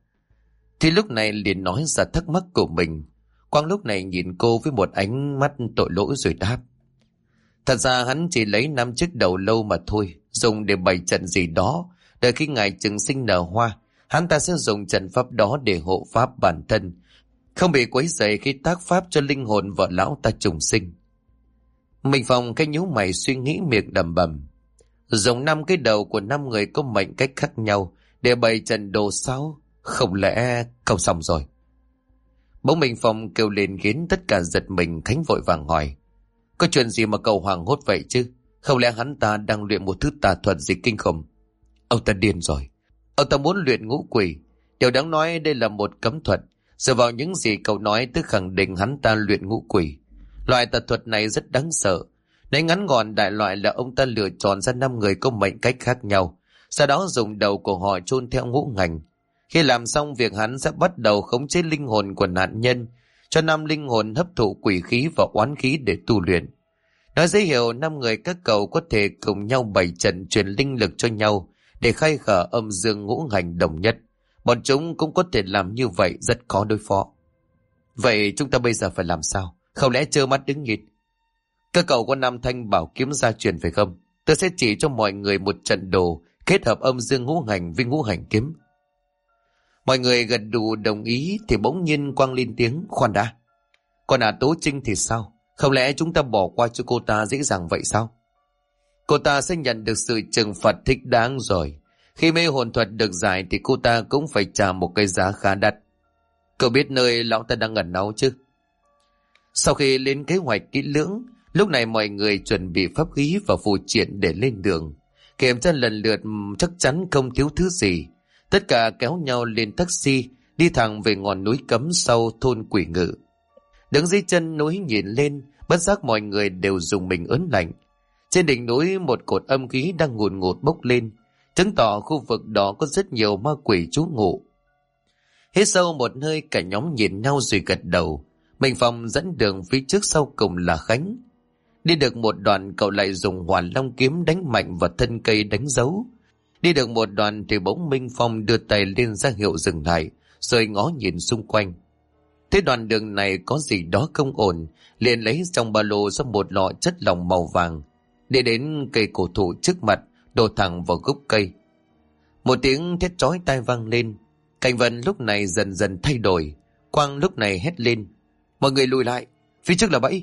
A: Thì lúc này liền nói ra thắc mắc của mình. Quang lúc này nhìn cô với một ánh mắt tội lỗi rồi đáp. Thật ra hắn chỉ lấy 5 chiếc đầu lâu mà thôi, dùng để bày trận gì đó. Đợi khi ngài trường sinh nở hoa, hắn ta sẽ dùng trận pháp đó để hộ pháp bản thân, không bị quấy rầy khi tác pháp cho linh hồn vợ lão ta trùng sinh. Minh Phong cái nhíu mày suy nghĩ miệng đầm bầm. Dùng 5 cái đầu của 5 người có mệnh cách khác nhau để bày trận đồ sao? Không lẽ không xong rồi? Bỗng Minh Phong kêu lên khiến tất cả giật mình. Khánh vội vàng hỏi. Có chuyện gì mà cậu hoảng hốt vậy chứ? Không lẽ hắn ta đang luyện một thứ tà thuật gì kinh khủng? Ông ta điên rồi. Ông ta muốn luyện ngũ quỷ. Điều đáng nói đây là một cấm thuật. Dựa vào những gì cậu nói tức khẳng định hắn ta luyện ngũ quỷ. Loại tà thuật này rất đáng sợ. Nói ngắn gọn đại loại là ông ta lựa chọn ra 5 người có mệnh cách khác nhau. Sau đó dùng đầu của họ chôn theo ngũ ngành. Khi làm xong việc hắn sẽ bắt đầu khống chế linh hồn của nạn nhân, cho 5 linh hồn hấp thụ quỷ khí và oán khí để tu luyện. Nói dễ hiểu 5 người các cậu có thể cùng nhau bày trận truyền linh lực cho nhau để khai khởi âm dương ngũ hành đồng nhất. Bọn chúng cũng có thể làm như vậy rất khó đối phó. Vậy chúng ta bây giờ phải làm sao? Không lẽ trơ mắt đứng nhìn? Các cậu có 5 thanh bảo kiếm gia truyền phải không? Tôi sẽ chỉ cho mọi người một trận đồ kết hợp âm dương ngũ hành với ngũ hành kiếm. Mọi người gật đủ đồng ý thì bỗng nhiên Quang lên tiếng. Khoan đã. Còn Tố Trinh thì sao? Không lẽ chúng ta bỏ qua cho cô ta dễ dàng vậy sao? Cô ta sẽ nhận được sự trừng phạt thích đáng rồi. Khi mê hồn thuật được giải thì cô ta cũng phải trả một cái giá khá đắt. Cậu biết nơi lão ta đang ẩn náu chứ? Sau khi lên kế hoạch kỹ lưỡng, lúc này mọi người chuẩn bị pháp khí và phù triện để lên đường. Kiểm tra lần lượt chắc chắn không thiếu thứ gì. Tất cả kéo nhau lên taxi, đi thẳng về ngọn núi cấm sau thôn Quỷ Ngự. Đứng dưới chân núi nhìn lên, bất giác mọi người đều dùng mình ớn lạnh. Trên đỉnh núi một cột âm khí đang ngùn ngụt bốc lên, chứng tỏ khu vực đó có rất nhiều ma quỷ trú ngụ. Hít sâu một hơi, cả nhóm nhìn nhau rồi gật đầu. Minh Phong dẫn đường, phía trước sau cùng là Khánh. Đi được một đoạn cậu lại dùng Hỏa Long kiếm đánh mạnh vào thân cây đánh dấu. Đi được một đoạn thì bỗng Minh Phong đưa tay lên ra hiệu dừng lại, rồi ngó nhìn xung quanh. Thế đoạn đường này có gì đó không ổn, liền lấy trong ba lô ra một lọ chất lỏng màu vàng. đi đến cây cổ thụ trước mặt, đổ thẳng vào gốc cây. Một tiếng thét chói tai vang lên. Cảnh vật lúc này dần dần thay đổi. Quang lúc này hét lên: mọi người lùi lại, phía trước là bẫy.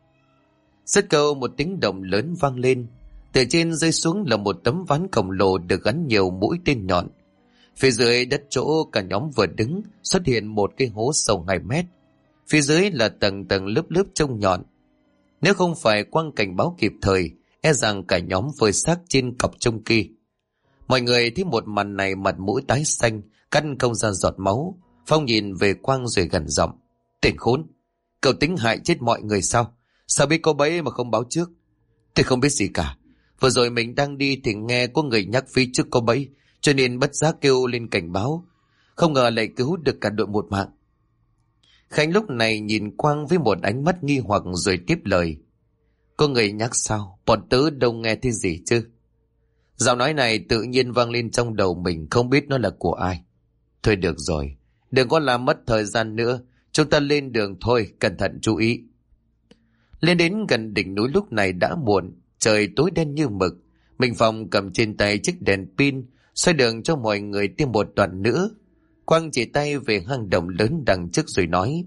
A: Rất câu một tiếng động lớn vang lên. Từ trên rơi xuống là một tấm ván khổng lồ được gắn nhiều mũi tên nhọn. Phía dưới đất chỗ cả nhóm vừa đứng xuất hiện một cái hố sâu 2 mét. Phía dưới là tầng tầng lớp lớp trông nhọn. Nếu không phải Quang cảnh báo kịp thời, e rằng cả nhóm phơi xác trên cọc trông kia. Mọi người thấy một màn này, mặt mũi tái xanh, căn không ra giọt máu. Phong nhìn về Quang rồi gần giọng: tên khốn, cậu tính hại chết mọi người sao? Sao biết có bẫy mà không báo trước? Tôi không biết gì cả. Vừa rồi mình đang đi thì nghe có người nhắc phía trước có bẫy, cho nên bất giác kêu lên cảnh báo. Không ngờ lại cứu được cả đội một mạng. Khánh lúc này nhìn Quang với một ánh mắt nghi hoặc rồi tiếp lời: có người nhắc sao? Bọn tớ đâu nghe thấy gì chứ. Giọng nói này tự nhiên vang lên trong đầu mình, không biết nó là của ai. Thôi được rồi, đừng có làm mất thời gian nữa, chúng ta lên đường thôi, cẩn thận chú ý. Lên đến gần đỉnh núi lúc này đã muộn, trời tối đen như mực. Minh Phong cầm trên tay chiếc đèn pin, xoay đường cho mọi người thêm một đoạn nữa. Quang chỉ tay về hang động lớn đằng trước rồi nói: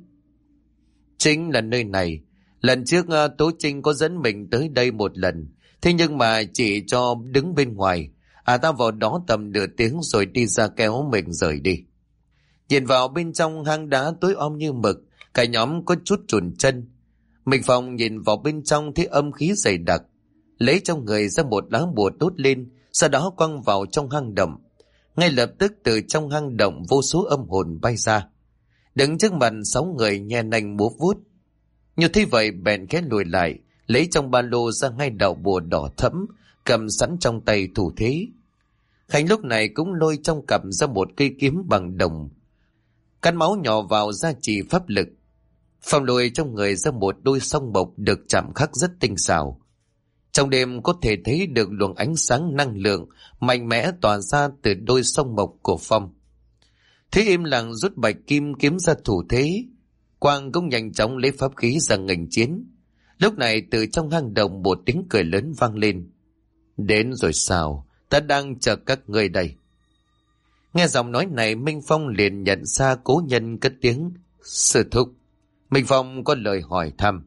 A: chính là nơi này. Lần trước Tố Trinh có dẫn mình tới đây một lần, thế nhưng mà chỉ cho đứng bên ngoài. Ta vào đó tầm nửa tiếng rồi đi ra kéo mình rời đi. Nhìn vào bên trong hang đá tối om như mực, cả nhóm có chút chùn chân. Minh Phong nhìn vào bên trong thấy âm khí dày đặc, lấy trong người ra một lá bùa đốt lên, sau đó quăng vào trong hang động. Ngay lập tức từ trong hang động vô số âm hồn bay ra, đứng trước mặt 6 người nhe nanh múa vuốt. Như thế vậy bèn khẽ lùi lại, lấy trong ba lô ra 2 đạo bùa đỏ thẫm, cầm sẵn trong tay thủ thế. Khánh lúc này cũng lôi trong cặp ra một cây kiếm bằng đồng, cắn máu nhỏ vào gia trì pháp lực. Phong lôi trong người ra một đôi song mộc được chạm khắc rất tinh xảo. Trong đêm có thể thấy được luồng ánh sáng năng lượng mạnh mẽ tỏa ra từ đôi song mộc của Phong. Thế im lặng rút bạch kim kiếm ra thủ thế. Quang cũng nhanh chóng lấy pháp khí ra nghênh chiến. Lúc này từ trong hang động một tiếng cười lớn vang lên: đến rồi sao? Ta đang chờ các ngươi đây. Nghe giọng nói này, Minh Phong liền nhận ra cố nhân cất tiếng: sư thúc. Minh Phong có lời hỏi thăm.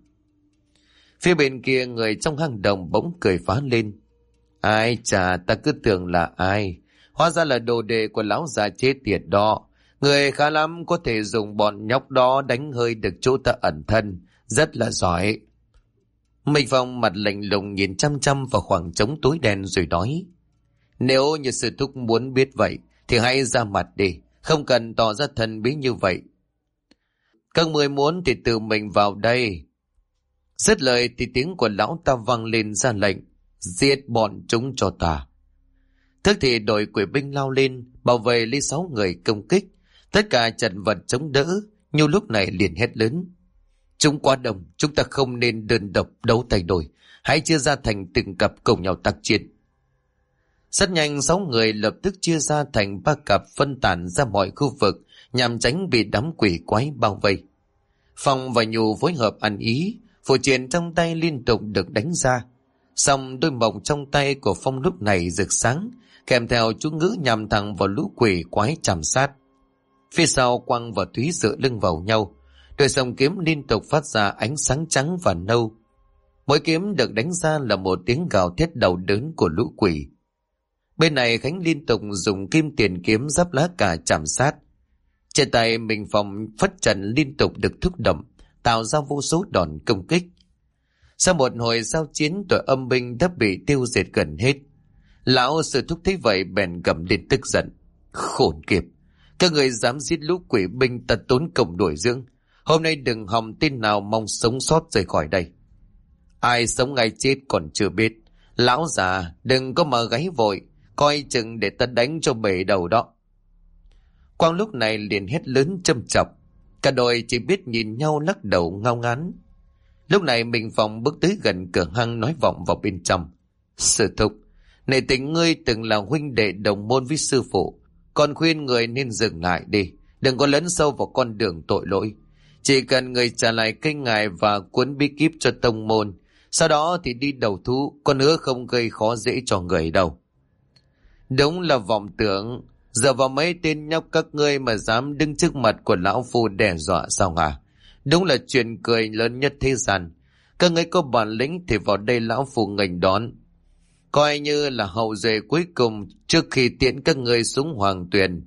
A: Phía bên kia người trong hang động bỗng cười phá lên: ai chà, ta cứ tưởng là ai, hóa ra là đồ đệ của lão già chết tiệt đó. Người khá lắm, có thể dùng bọn nhóc đó đánh hơi được chỗ ta ẩn thân, rất là giỏi. Minh Phong mặt lạnh lùng nhìn chăm chăm vào khoảng trống tối đen rồi nói: nếu như sư thúc muốn biết vậy thì hãy ra mặt đi, không cần tỏ ra thần bí như vậy. Các ngươi muốn thì tự mình vào đây. Dứt lời thì tiếng của lão ta vang lên ra lệnh: giết bọn chúng cho ta. Tức thì đội quỷ binh lao lên, bảo vệ lấy 6 người công kích. Tất cả trận vật chống đỡ, nhưng lúc này liền hét lớn: chúng quá đông, chúng ta không nên đơn độc đấu tay đôi, hãy chia ra thành từng cặp cùng nhau tác chiến. Rất nhanh 6 người lập tức chia ra thành 3 cặp, phân tán ra mọi khu vực nhằm tránh bị đám quỷ quái bao vây. Phong và Nhu phối hợp ăn ý, phù triện trong tay liên tục được đánh ra. Xong đôi mộc trong tay của Phong lúc này rực sáng, kèm theo chú ngữ nhằm thẳng vào lũ quỷ quái chằm sát. Phía sau Quang và Thúy dựa lưng vào nhau, đôi song kiếm liên tục phát ra ánh sáng trắng và nâu. Mỗi kiếm được đánh ra là một tiếng gào thét đau đớn của lũ quỷ. Bên này Khánh liên tục dùng kim tiền kiếm giáp lá cà chạm sát. Trên tay Minh Phong phất trần liên tục được thúc động, tạo ra vô số đòn công kích. Sau một hồi giao chiến, đội âm binh đã bị tiêu diệt gần hết. Lão sư thúc thấy vậy bèn gầm lên tức giận: khốn kiếp, các người dám giết lũ quỷ binh ta tốn công đuổi dưỡng, hôm nay đừng hòng tin nào mong sống sót rời khỏi đây. Ai sống ai chết còn chưa biết, lão già đừng có mà gáy vội, coi chừng để ta đánh cho bể đầu đó. Quang lúc này liền hét lớn châm chọc, cả đội chỉ biết nhìn nhau lắc đầu ngao ngán. Lúc này Minh Phong bước tới gần cửa hang nói vọng vào bên trong: sư thúc, nể tình ngươi từng là huynh đệ đồng môn với sư phụ, còn khuyên người nên dừng lại đi, đừng có lấn sâu vào con đường tội lỗi. Chỉ cần người trả lại cây ngài và cuốn bí kíp cho tông môn, Sau đó thì đi đầu thú, con hứa không gây khó dễ cho người đâu. Đúng là vọng tưởng, giờ vào mấy tên nhóc các ngươi mà dám đứng trước mặt của lão phu đe dọa sao hả? Đúng là chuyện cười lớn nhất thế gian. Các ngươi có bản lĩnh thì vào đây lão phu nghênh đón. Coi như là hậu duệ cuối cùng trước khi tiễn các ngươi xuống hoàng tuyền.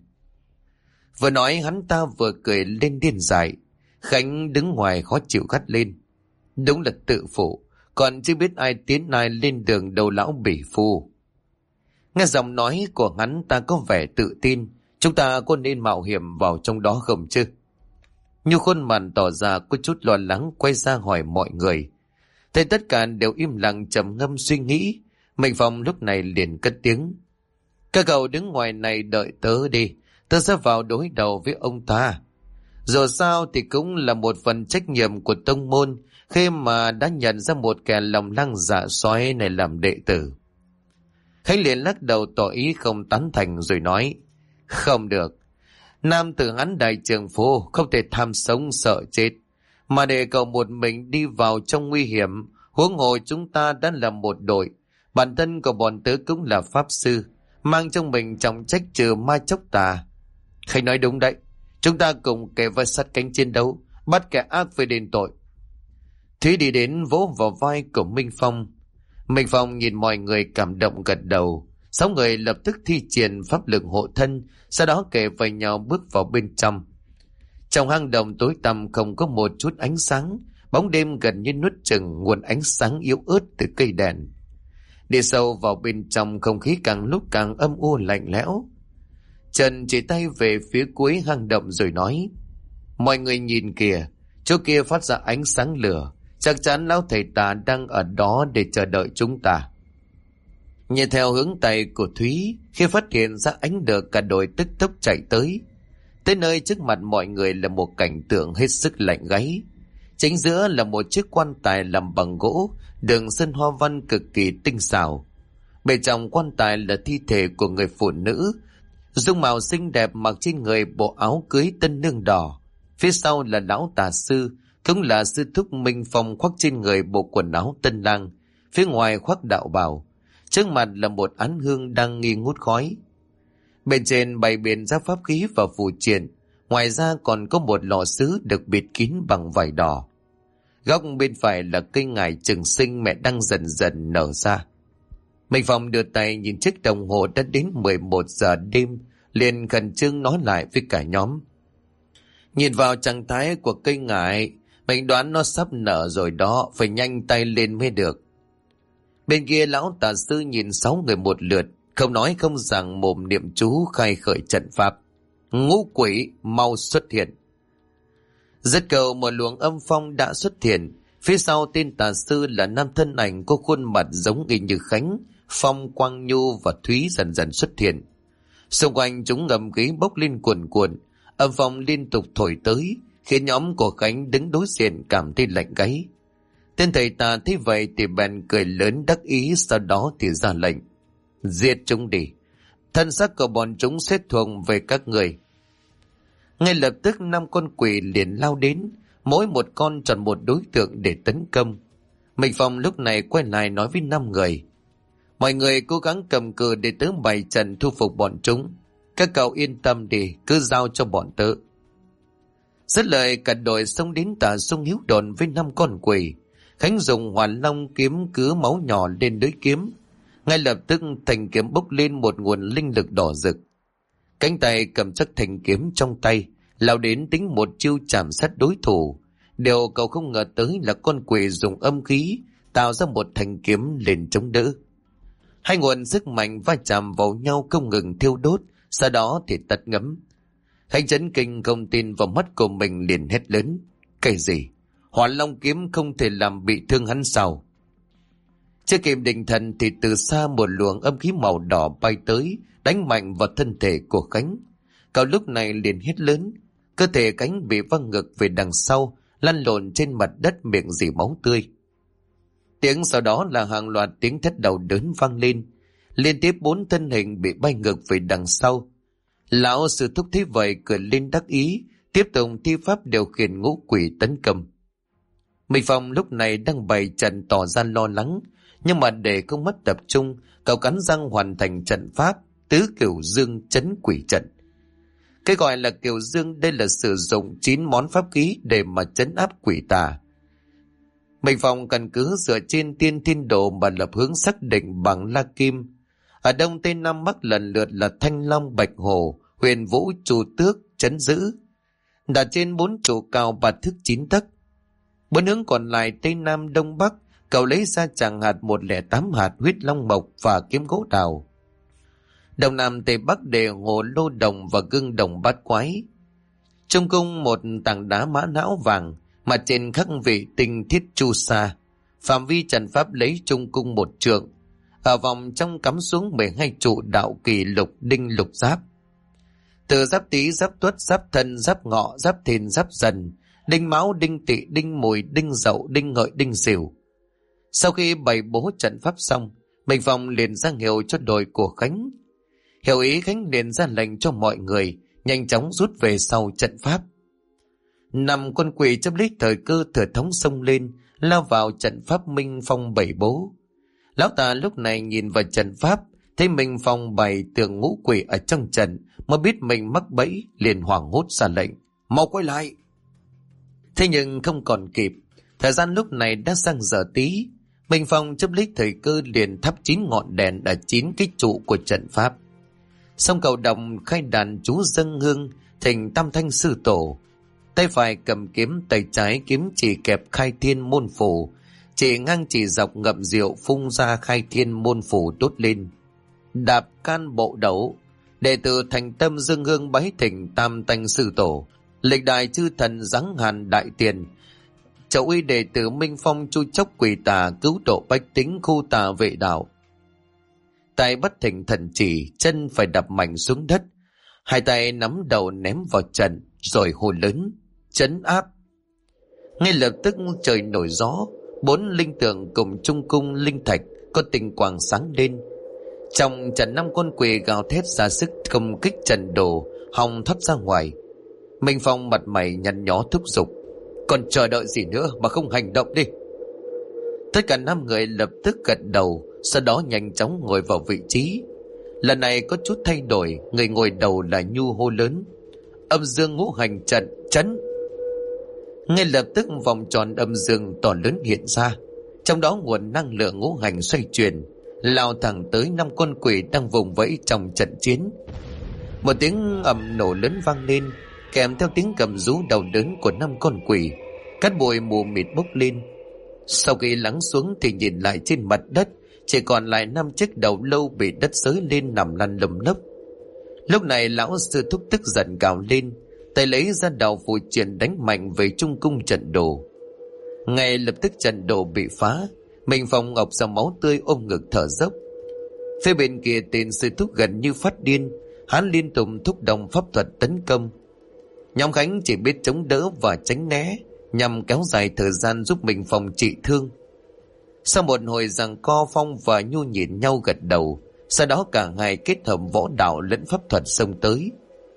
A: Vừa nói hắn ta vừa cười lên điên dại. Khánh đứng ngoài khó chịu gắt lên. Đúng là tự phụ, còn chưa biết ai tiến ai lên đường đầu lão bỉ phu. Nghe giọng nói của hắn ta có vẻ tự tin. Chúng ta có nên mạo hiểm vào trong đó không chứ? Nhu khuôn mặt tỏ ra có chút lo lắng, quay ra hỏi mọi người. Thấy tất cả đều im lặng trầm ngâm suy nghĩ, Minh Phong lúc này liền cất tiếng. Các cậu đứng ngoài này đợi tớ đi, tớ sẽ vào đối đầu với ông ta. Dù sao thì cũng là một phần trách nhiệm của tông môn khi mà đã nhận ra một kẻ lòng lang dạ sói này làm đệ tử. Khánh liền lắc đầu tỏ ý không tán thành rồi nói. Không được. Nam tử hắn đại trường phu không thể tham sống sợ chết. Mà để cậu một mình đi vào trong nguy hiểm, huống hồ chúng ta đã là một đội. Bản thân của bọn tớ cũng là pháp sư, mang trong mình trọng trách trừ ma chốc tà. Khánh nói đúng đấy. Chúng ta cùng kề vai sát cánh chiến đấu, bắt kẻ ác phải đền tội. Thúy đi đến vỗ vào vai của Minh Phong. Minh Phong nhìn mọi người cảm động gật đầu. 6 người lập tức thi triển pháp lực hộ thân, sau đó kề vai nhau bước vào bên trong. Trong hang động tối tăm không có một chút ánh sáng, bóng đêm gần như nuốt chửng nguồn ánh sáng yếu ớt từ cây đèn. Đi sâu vào bên trong, không khí càng lúc càng âm u lạnh lẽo. Trần chỉ tay về phía cuối hang động rồi nói. Mọi người nhìn kìa, chỗ kia phát ra ánh sáng lửa. Chắc chắn lão thầy tà đang ở đó để chờ đợi chúng ta. Nhìn theo hướng tay của Thúy, khi phát hiện ra ánh lửa cả đội tức tốc chạy tới. Tới nơi trước mặt mọi người là một cảnh tượng hết sức lạnh gáy. Chính giữa là một chiếc quan tài làm bằng gỗ, đường sơn hoa văn cực kỳ tinh xảo. Bên trong quan tài là thi thể của người phụ nữ, dung mạo xinh đẹp mặc trên người bộ áo cưới tân nương đỏ. Phía sau là lão tà sư, cũng là sư thúc Minh Phong khoác trên người bộ quần áo tân lang, phía ngoài khoác đạo bào. Trước mặt là một án hương đang nghi ngút khói. Bên trên bày biện ra pháp khí và phù triện, ngoài ra còn có một lọ sứ được bịt kín bằng vải đỏ. Góc bên phải là cây ngải trường sinh mẹ đang dần dần nở ra. Minh Phong đưa tay nhìn chiếc đồng hồ đã đến 11 giờ đêm, liền khẩn trương nói lại với cả nhóm. Nhìn vào trạng thái của cây ngải, mình đoán nó sắp nở rồi đó, phải nhanh tay lên mới được. Bên kia lão tà sư nhìn 6 người một lượt, không nói không rằng mồm niệm chú khai khởi trận pháp. Ngũ quỷ mau xuất hiện. Rất cầu một luồng âm phong đã xuất hiện. Phía sau tên tà sư là nam thân ảnh có khuôn mặt giống y như Khánh, Phong, Quang Nhu và Thúy dần dần xuất hiện. Xung quanh chúng ngầm khí bốc lên cuồn cuộn, âm phong liên tục thổi tới, khiến nhóm của Khánh đứng đối diện cảm thấy lạnh gáy. Tên thầy tà thấy vậy thì bèn cười lớn đắc ý, sau đó thì ra lệnh. Giết chúng đi, thân xác của bọn chúng sẽ thuộc về các người. Ngay lập tức 5 con quỷ liền lao đến, mỗi một con chọn một đối tượng để tấn công. Minh Phong lúc này quay lại nói với 5 người. Mọi người cố gắng cầm cự để tớ bày trận thu phục bọn chúng. Các cậu yên tâm đi, cứ giao cho bọn tớ. Dứt lời cả đội xông đến tả sông Hiếu Đồn với 5 con quỷ. Khánh dùng Hoàn Long kiếm cứ máu nhỏ lên lưỡi kiếm. Ngay lập tức thanh kiếm bốc lên một nguồn linh lực đỏ rực. Cánh tay cầm chắc thanh kiếm trong tay, lao đến tính một chiêu chạm sát đối thủ. Điều cậu không ngờ tới là con quỷ dùng âm khí tạo ra một thanh kiếm lên chống đỡ. Hai nguồn sức mạnh va chạm vào nhau không ngừng thiêu đốt, sau đó thì tắt ngấm. Khánh chấn kinh không tin vào mắt của mình, liền hét lớn. Cái gì? Hỏa Long kiếm không thể làm bị thương hắn sao? Chưa kịp định thần thì từ xa một luồng âm khí màu đỏ bay tới, đánh mạnh vào thân thể của Khánh. Cậu lúc này liền hét lớn, cơ thể Khánh bị văng ngược về đằng sau, lăn lộn trên mặt đất miệng rỉ máu tươi. Tiếng sau đó là hàng loạt tiếng thét đau đớn vang lên, liên tiếp 4 thân hình bị bay ngược về đằng sau. Lão sư thúc thấy vậy cười lên đắc ý, tiếp tục thi pháp điều khiển ngũ quỷ tấn công. Minh Phong lúc này đang bày trận tỏ ra lo lắng, nhưng mà để không mất tập trung, cậu cắn răng hoàn thành trận pháp tứ cửu dương trấn quỷ trận. Cái gọi là cửu dương đây là sử dụng 9 món pháp khí để mà trấn áp quỷ tà. Minh Phong căn cứ dựa trên tiên thiên đồ mà lập hướng xác định bằng la kim. Ở đông tây nam bắc lần lượt là Thanh Long, Bạch Hổ, Huyền Vũ, Chu Tước, Trấn Giữ. Đặt trên 4 trụ cao 3 thước 9 tấc. 4 hướng còn lại tây nam đông bắc, cậu lấy ra tràng hạt 108 hạt huyết long mộc và kiếm gỗ đào. Đông nam tây bắc để hồ lô đồng và gương đồng bát quái. Trong cung một tảng đá mã não vàng, mặt trên khắc vị tinh thiết chu sa. Phạm vi trận pháp lấy trung cung 1 trượng. Ở vòng trong cắm xuống 12 trụ đạo kỳ lục đinh lục giáp. Từ giáp tý, giáp tuất, giáp thân, giáp ngọ, giáp thìn, giáp dần, đinh mão, đinh tỵ, đinh mùi, đinh dậu, đinh hợi, đinh sửu. Sau khi bày bố trận pháp xong, Minh Phong liền ra hiệu cho đội của Khánh. Hiểu ý, Khánh liền ra lệnh cho mọi người nhanh chóng rút về sau trận pháp. 5 con quỷ chấp lấy thời cơ thừa thóng xông lên, lao vào trận pháp Minh Phong bày bố. Lão Tà lúc này nhìn vào trận pháp, thấy Minh Phong bày tường ngũ quỷ ở trong trận, mới biết mình mắc bẫy, liền hoảng hốt ra lệnh: mau quay lại! Thế nhưng không còn kịp, thời gian lúc này đã sang giờ tí. Minh Phong chấp lấy thời cơ liền thắp 9 ngọn đèn ở 9 cái trụ của trận pháp. Xong cầu đồng khai đàn chú dâng hương thỉnh Tam Thanh Sư Tổ. Tay phải cầm kiếm, tay trái kiếm chỉ kẹp khai thiên môn phủ, chỉ ngang chỉ dọc ngậm rượu phun ra khai thiên môn phủ đốt lên. Đạp can bộ đấu, đệ tử thành tâm dâng hương bái thỉnh Tam Thanh Sư Tổ. Lịch đại chư thần giáng hàn đại tiền, chậu uy đệ tử Minh Phong chu chốc quỷ tà, cứu độ bách tính khu tà vệ đạo. Tay bắt thỉnh thần chỉ, chân phải đập mạnh xuống đất, hai tay nắm đầu ném vào trận, rồi hô lớn: trấn áp! Ngay lập tức trời nổi gió, 4 linh tượng cùng trung cung linh thạch có tinh quang sáng lên. Trong trận 5 con quỷ gào thét ra sức công kích trận đồ, hòng thoát ra ngoài. Minh Phong mặt mày nhăn nhó thúc giục: còn chờ đợi gì nữa mà không hành động đi! Tất cả 5 người lập tức gật đầu, sau đó nhanh chóng ngồi vào vị trí. Lần này có chút thay đổi, người ngồi đầu là Nhu hô lớn: âm dương ngũ hành trận trấn! Ngay lập tức vòng tròn âm dương to lớn hiện ra, trong đó nguồn năng lượng ngũ hành xoay chuyển, lao thẳng tới 5 con quỷ đang vùng vẫy trong trận chiến. Một tiếng ầm nổ lớn vang lên, kèm theo tiếng cầm rú đau đớn của 5 con quỷ. Cát bụi mù mịt bốc lên. Sau khi lắng xuống thì nhìn lại trên mặt đất, chỉ còn lại 5 chiếc đầu lâu bị đất xới lên nằm lăn lầm lấp. Lúc này lão sư thúc tức giận gào lên, tay lấy ra đạo phù triển đánh mạnh về trung cung trận đồ. Ngay lập tức trận đồ bị phá, Minh Phong ngọc ra máu tươi ôm ngực thở dốc. Phía bên kia tên sư thúc gần như phát điên, hắn liên tục thúc động pháp thuật tấn công. Nhóm Khánh chỉ biết chống đỡ và tránh né, nhằm kéo dài thời gian giúp Minh Phong trị thương. Sau một hồi giằng co, Phong và Nhu nhìn nhau gật đầu, sau đó cả hai kết hợp võ đạo lẫn pháp thuật xông tới.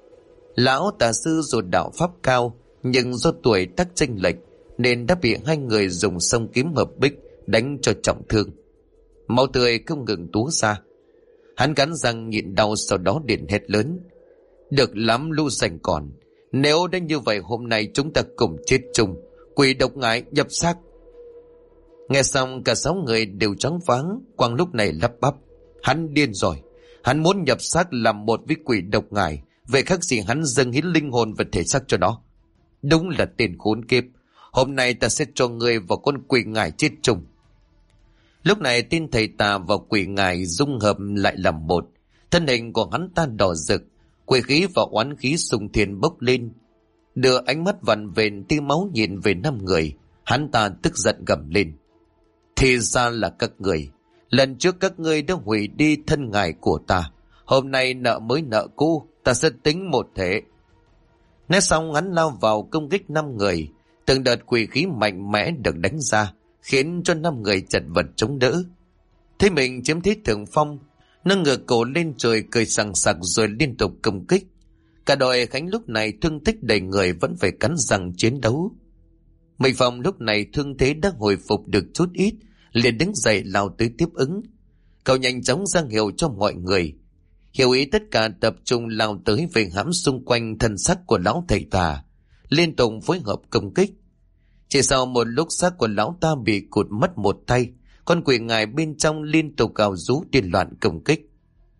A: Lão tà sư dù đạo pháp cao, nhưng do tuổi tác chênh lệch nên đã bị 2 người dùng song kiếm hợp bích đánh cho trọng thương. Máu tươi không ngừng túa ra. Hắn cắn răng nhịn đau, sau đó điện hét lớn: được lắm Lưu Sành Còn, nếu đến như vậy hôm nay chúng ta cùng chết chung, quỷ độc ngải nhập xác! Nghe xong cả 6 người đều choáng váng. Quang lúc này lắp bắp: hắn điên rồi, hắn muốn nhập xác làm một với quỷ độc ngải, vậy khác gì hắn dâng hiến linh hồn và thể xác cho nó. Đúng là tên khốn kiếp, hôm nay ta sẽ cho ngươi và con quỷ ngải chết chung. Lúc này tên thầy tà và quỷ ngải dung hợp lại làm một, thân hình của hắn ta đỏ rực, quỷ khí và oán khí xung thiên bốc lên. Đưa ánh mắt vằn vện tia máu nhìn về 5 người, hắn ta tức giận gầm lên: thì ra là các người, lần trước các ngươi đã hủy đi thân ngài của ta, hôm nay nợ mới nợ cũ, ta sẽ tính một thể. Nói xong hắn lao vào công kích 5 người, từng đợt quỷ khí mạnh mẽ được đánh ra, khiến cho 5 người chật vật chống đỡ. Thế mình chiếm thế thượng phong, nâng ngửa cổ lên trời cười sằng sặc rồi liên tục công kích. Cả đội Khánh lúc này thương tích đầy người vẫn phải cắn răng chiến đấu. Minh Phong lúc này thương thế đã hồi phục được chút ít, liền đứng dậy lao tới tiếp ứng. Cậu nhanh chóng ra hiệu cho mọi người. Hiểu ý tất cả tập trung lao tới về hãm xung quanh thân xác của lão thầy tà, liên tục phối hợp công kích. Chỉ sau một lúc xác của lão ta bị cụt mất một tay, con quỷ ngài bên trong liên tục gào rú điên loạn công kích.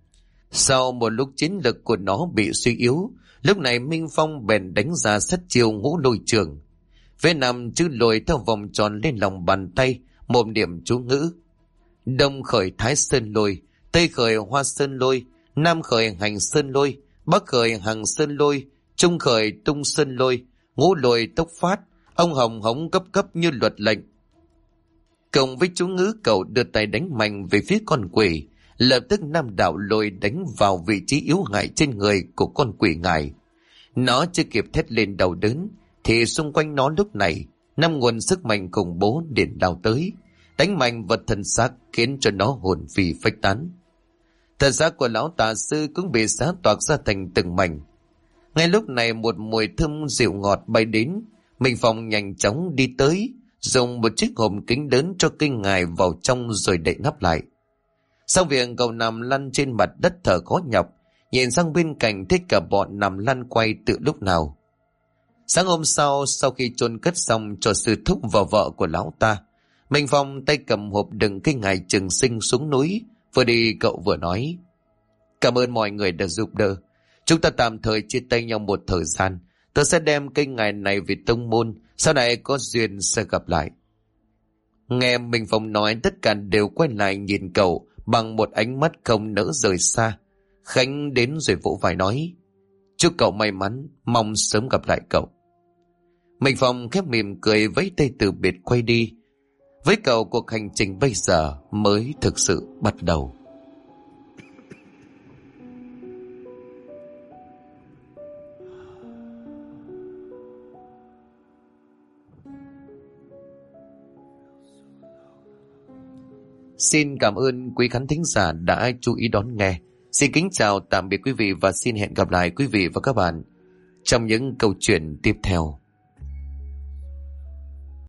A: Sau một lúc chiến lực của nó bị suy yếu, lúc này Minh Phong bèn đánh ra sát chiêu ngũ lôi trường. Vẽ nằm chữ lôi theo vòng tròn lên lòng bàn tay, mồm niệm chú ngữ. Đông khởi Thái Sơn lôi, Tây khởi Hoa Sơn lôi, Nam khởi Hành Sơn lôi, Bắc khởi Hằng Sơn lôi, Trung khởi Tung Sơn lôi, ngũ lôi tốc phát, ông hồng hống cấp cấp như luật lệnh. Cộng với chú ngữ, cậu đưa tay đánh mạnh về phía con quỷ, lập tức nam đạo lôi đánh vào vị trí yếu hại trên người của con quỷ ngài. Nó chưa kịp thét lên đau đớn, thì xung quanh nó lúc này năm nguồn sức mạnh khủng bố điện lao tới, đánh mạnh vật thân xác khiến cho nó hồn phi phách tán. Thân xác của lão tà sư cũng bị xé toạc ra thành từng mảnh. Ngay lúc này một mùi thơm dịu ngọt bay đến. Minh Phong nhanh chóng đi tới, dùng một chiếc hòm kính lớn cho kinh ngài vào trong rồi đậy nắp lại. Sau việc cậu nằm lăn trên mặt đất thở khó nhọc, nhìn sang bên cạnh thấy cả bọn nằm lăn quay từ lúc nào. Sáng hôm sau khi chôn cất xong cho sư thúc và vợ của lão ta, Minh Phong tay cầm hộp đựng cái ngài trường sinh xuống núi, vừa đi cậu vừa nói: cảm ơn mọi người đã giúp đỡ. Chúng ta tạm thời chia tay nhau một thời gian. Tôi sẽ đem cây ngài này về tông môn, sau này có duyên sẽ gặp lại. Nghe Minh Phong nói, tất cả đều quay lại nhìn cậu bằng một ánh mắt không nỡ rời xa. Khánh đến rồi vỗ vai nói: chúc cậu may mắn, mong sớm gặp lại cậu. Minh Phong khép mỉm cười vẫy tay từ biệt quay đi. Với cậu, cuộc hành trình bây giờ mới thực sự bắt đầu. Xin cảm ơn quý khán thính giả đã chú ý đón nghe. Xin kính chào tạm biệt quý vị và xin hẹn gặp lại quý vị và các bạn trong những câu chuyện tiếp theo.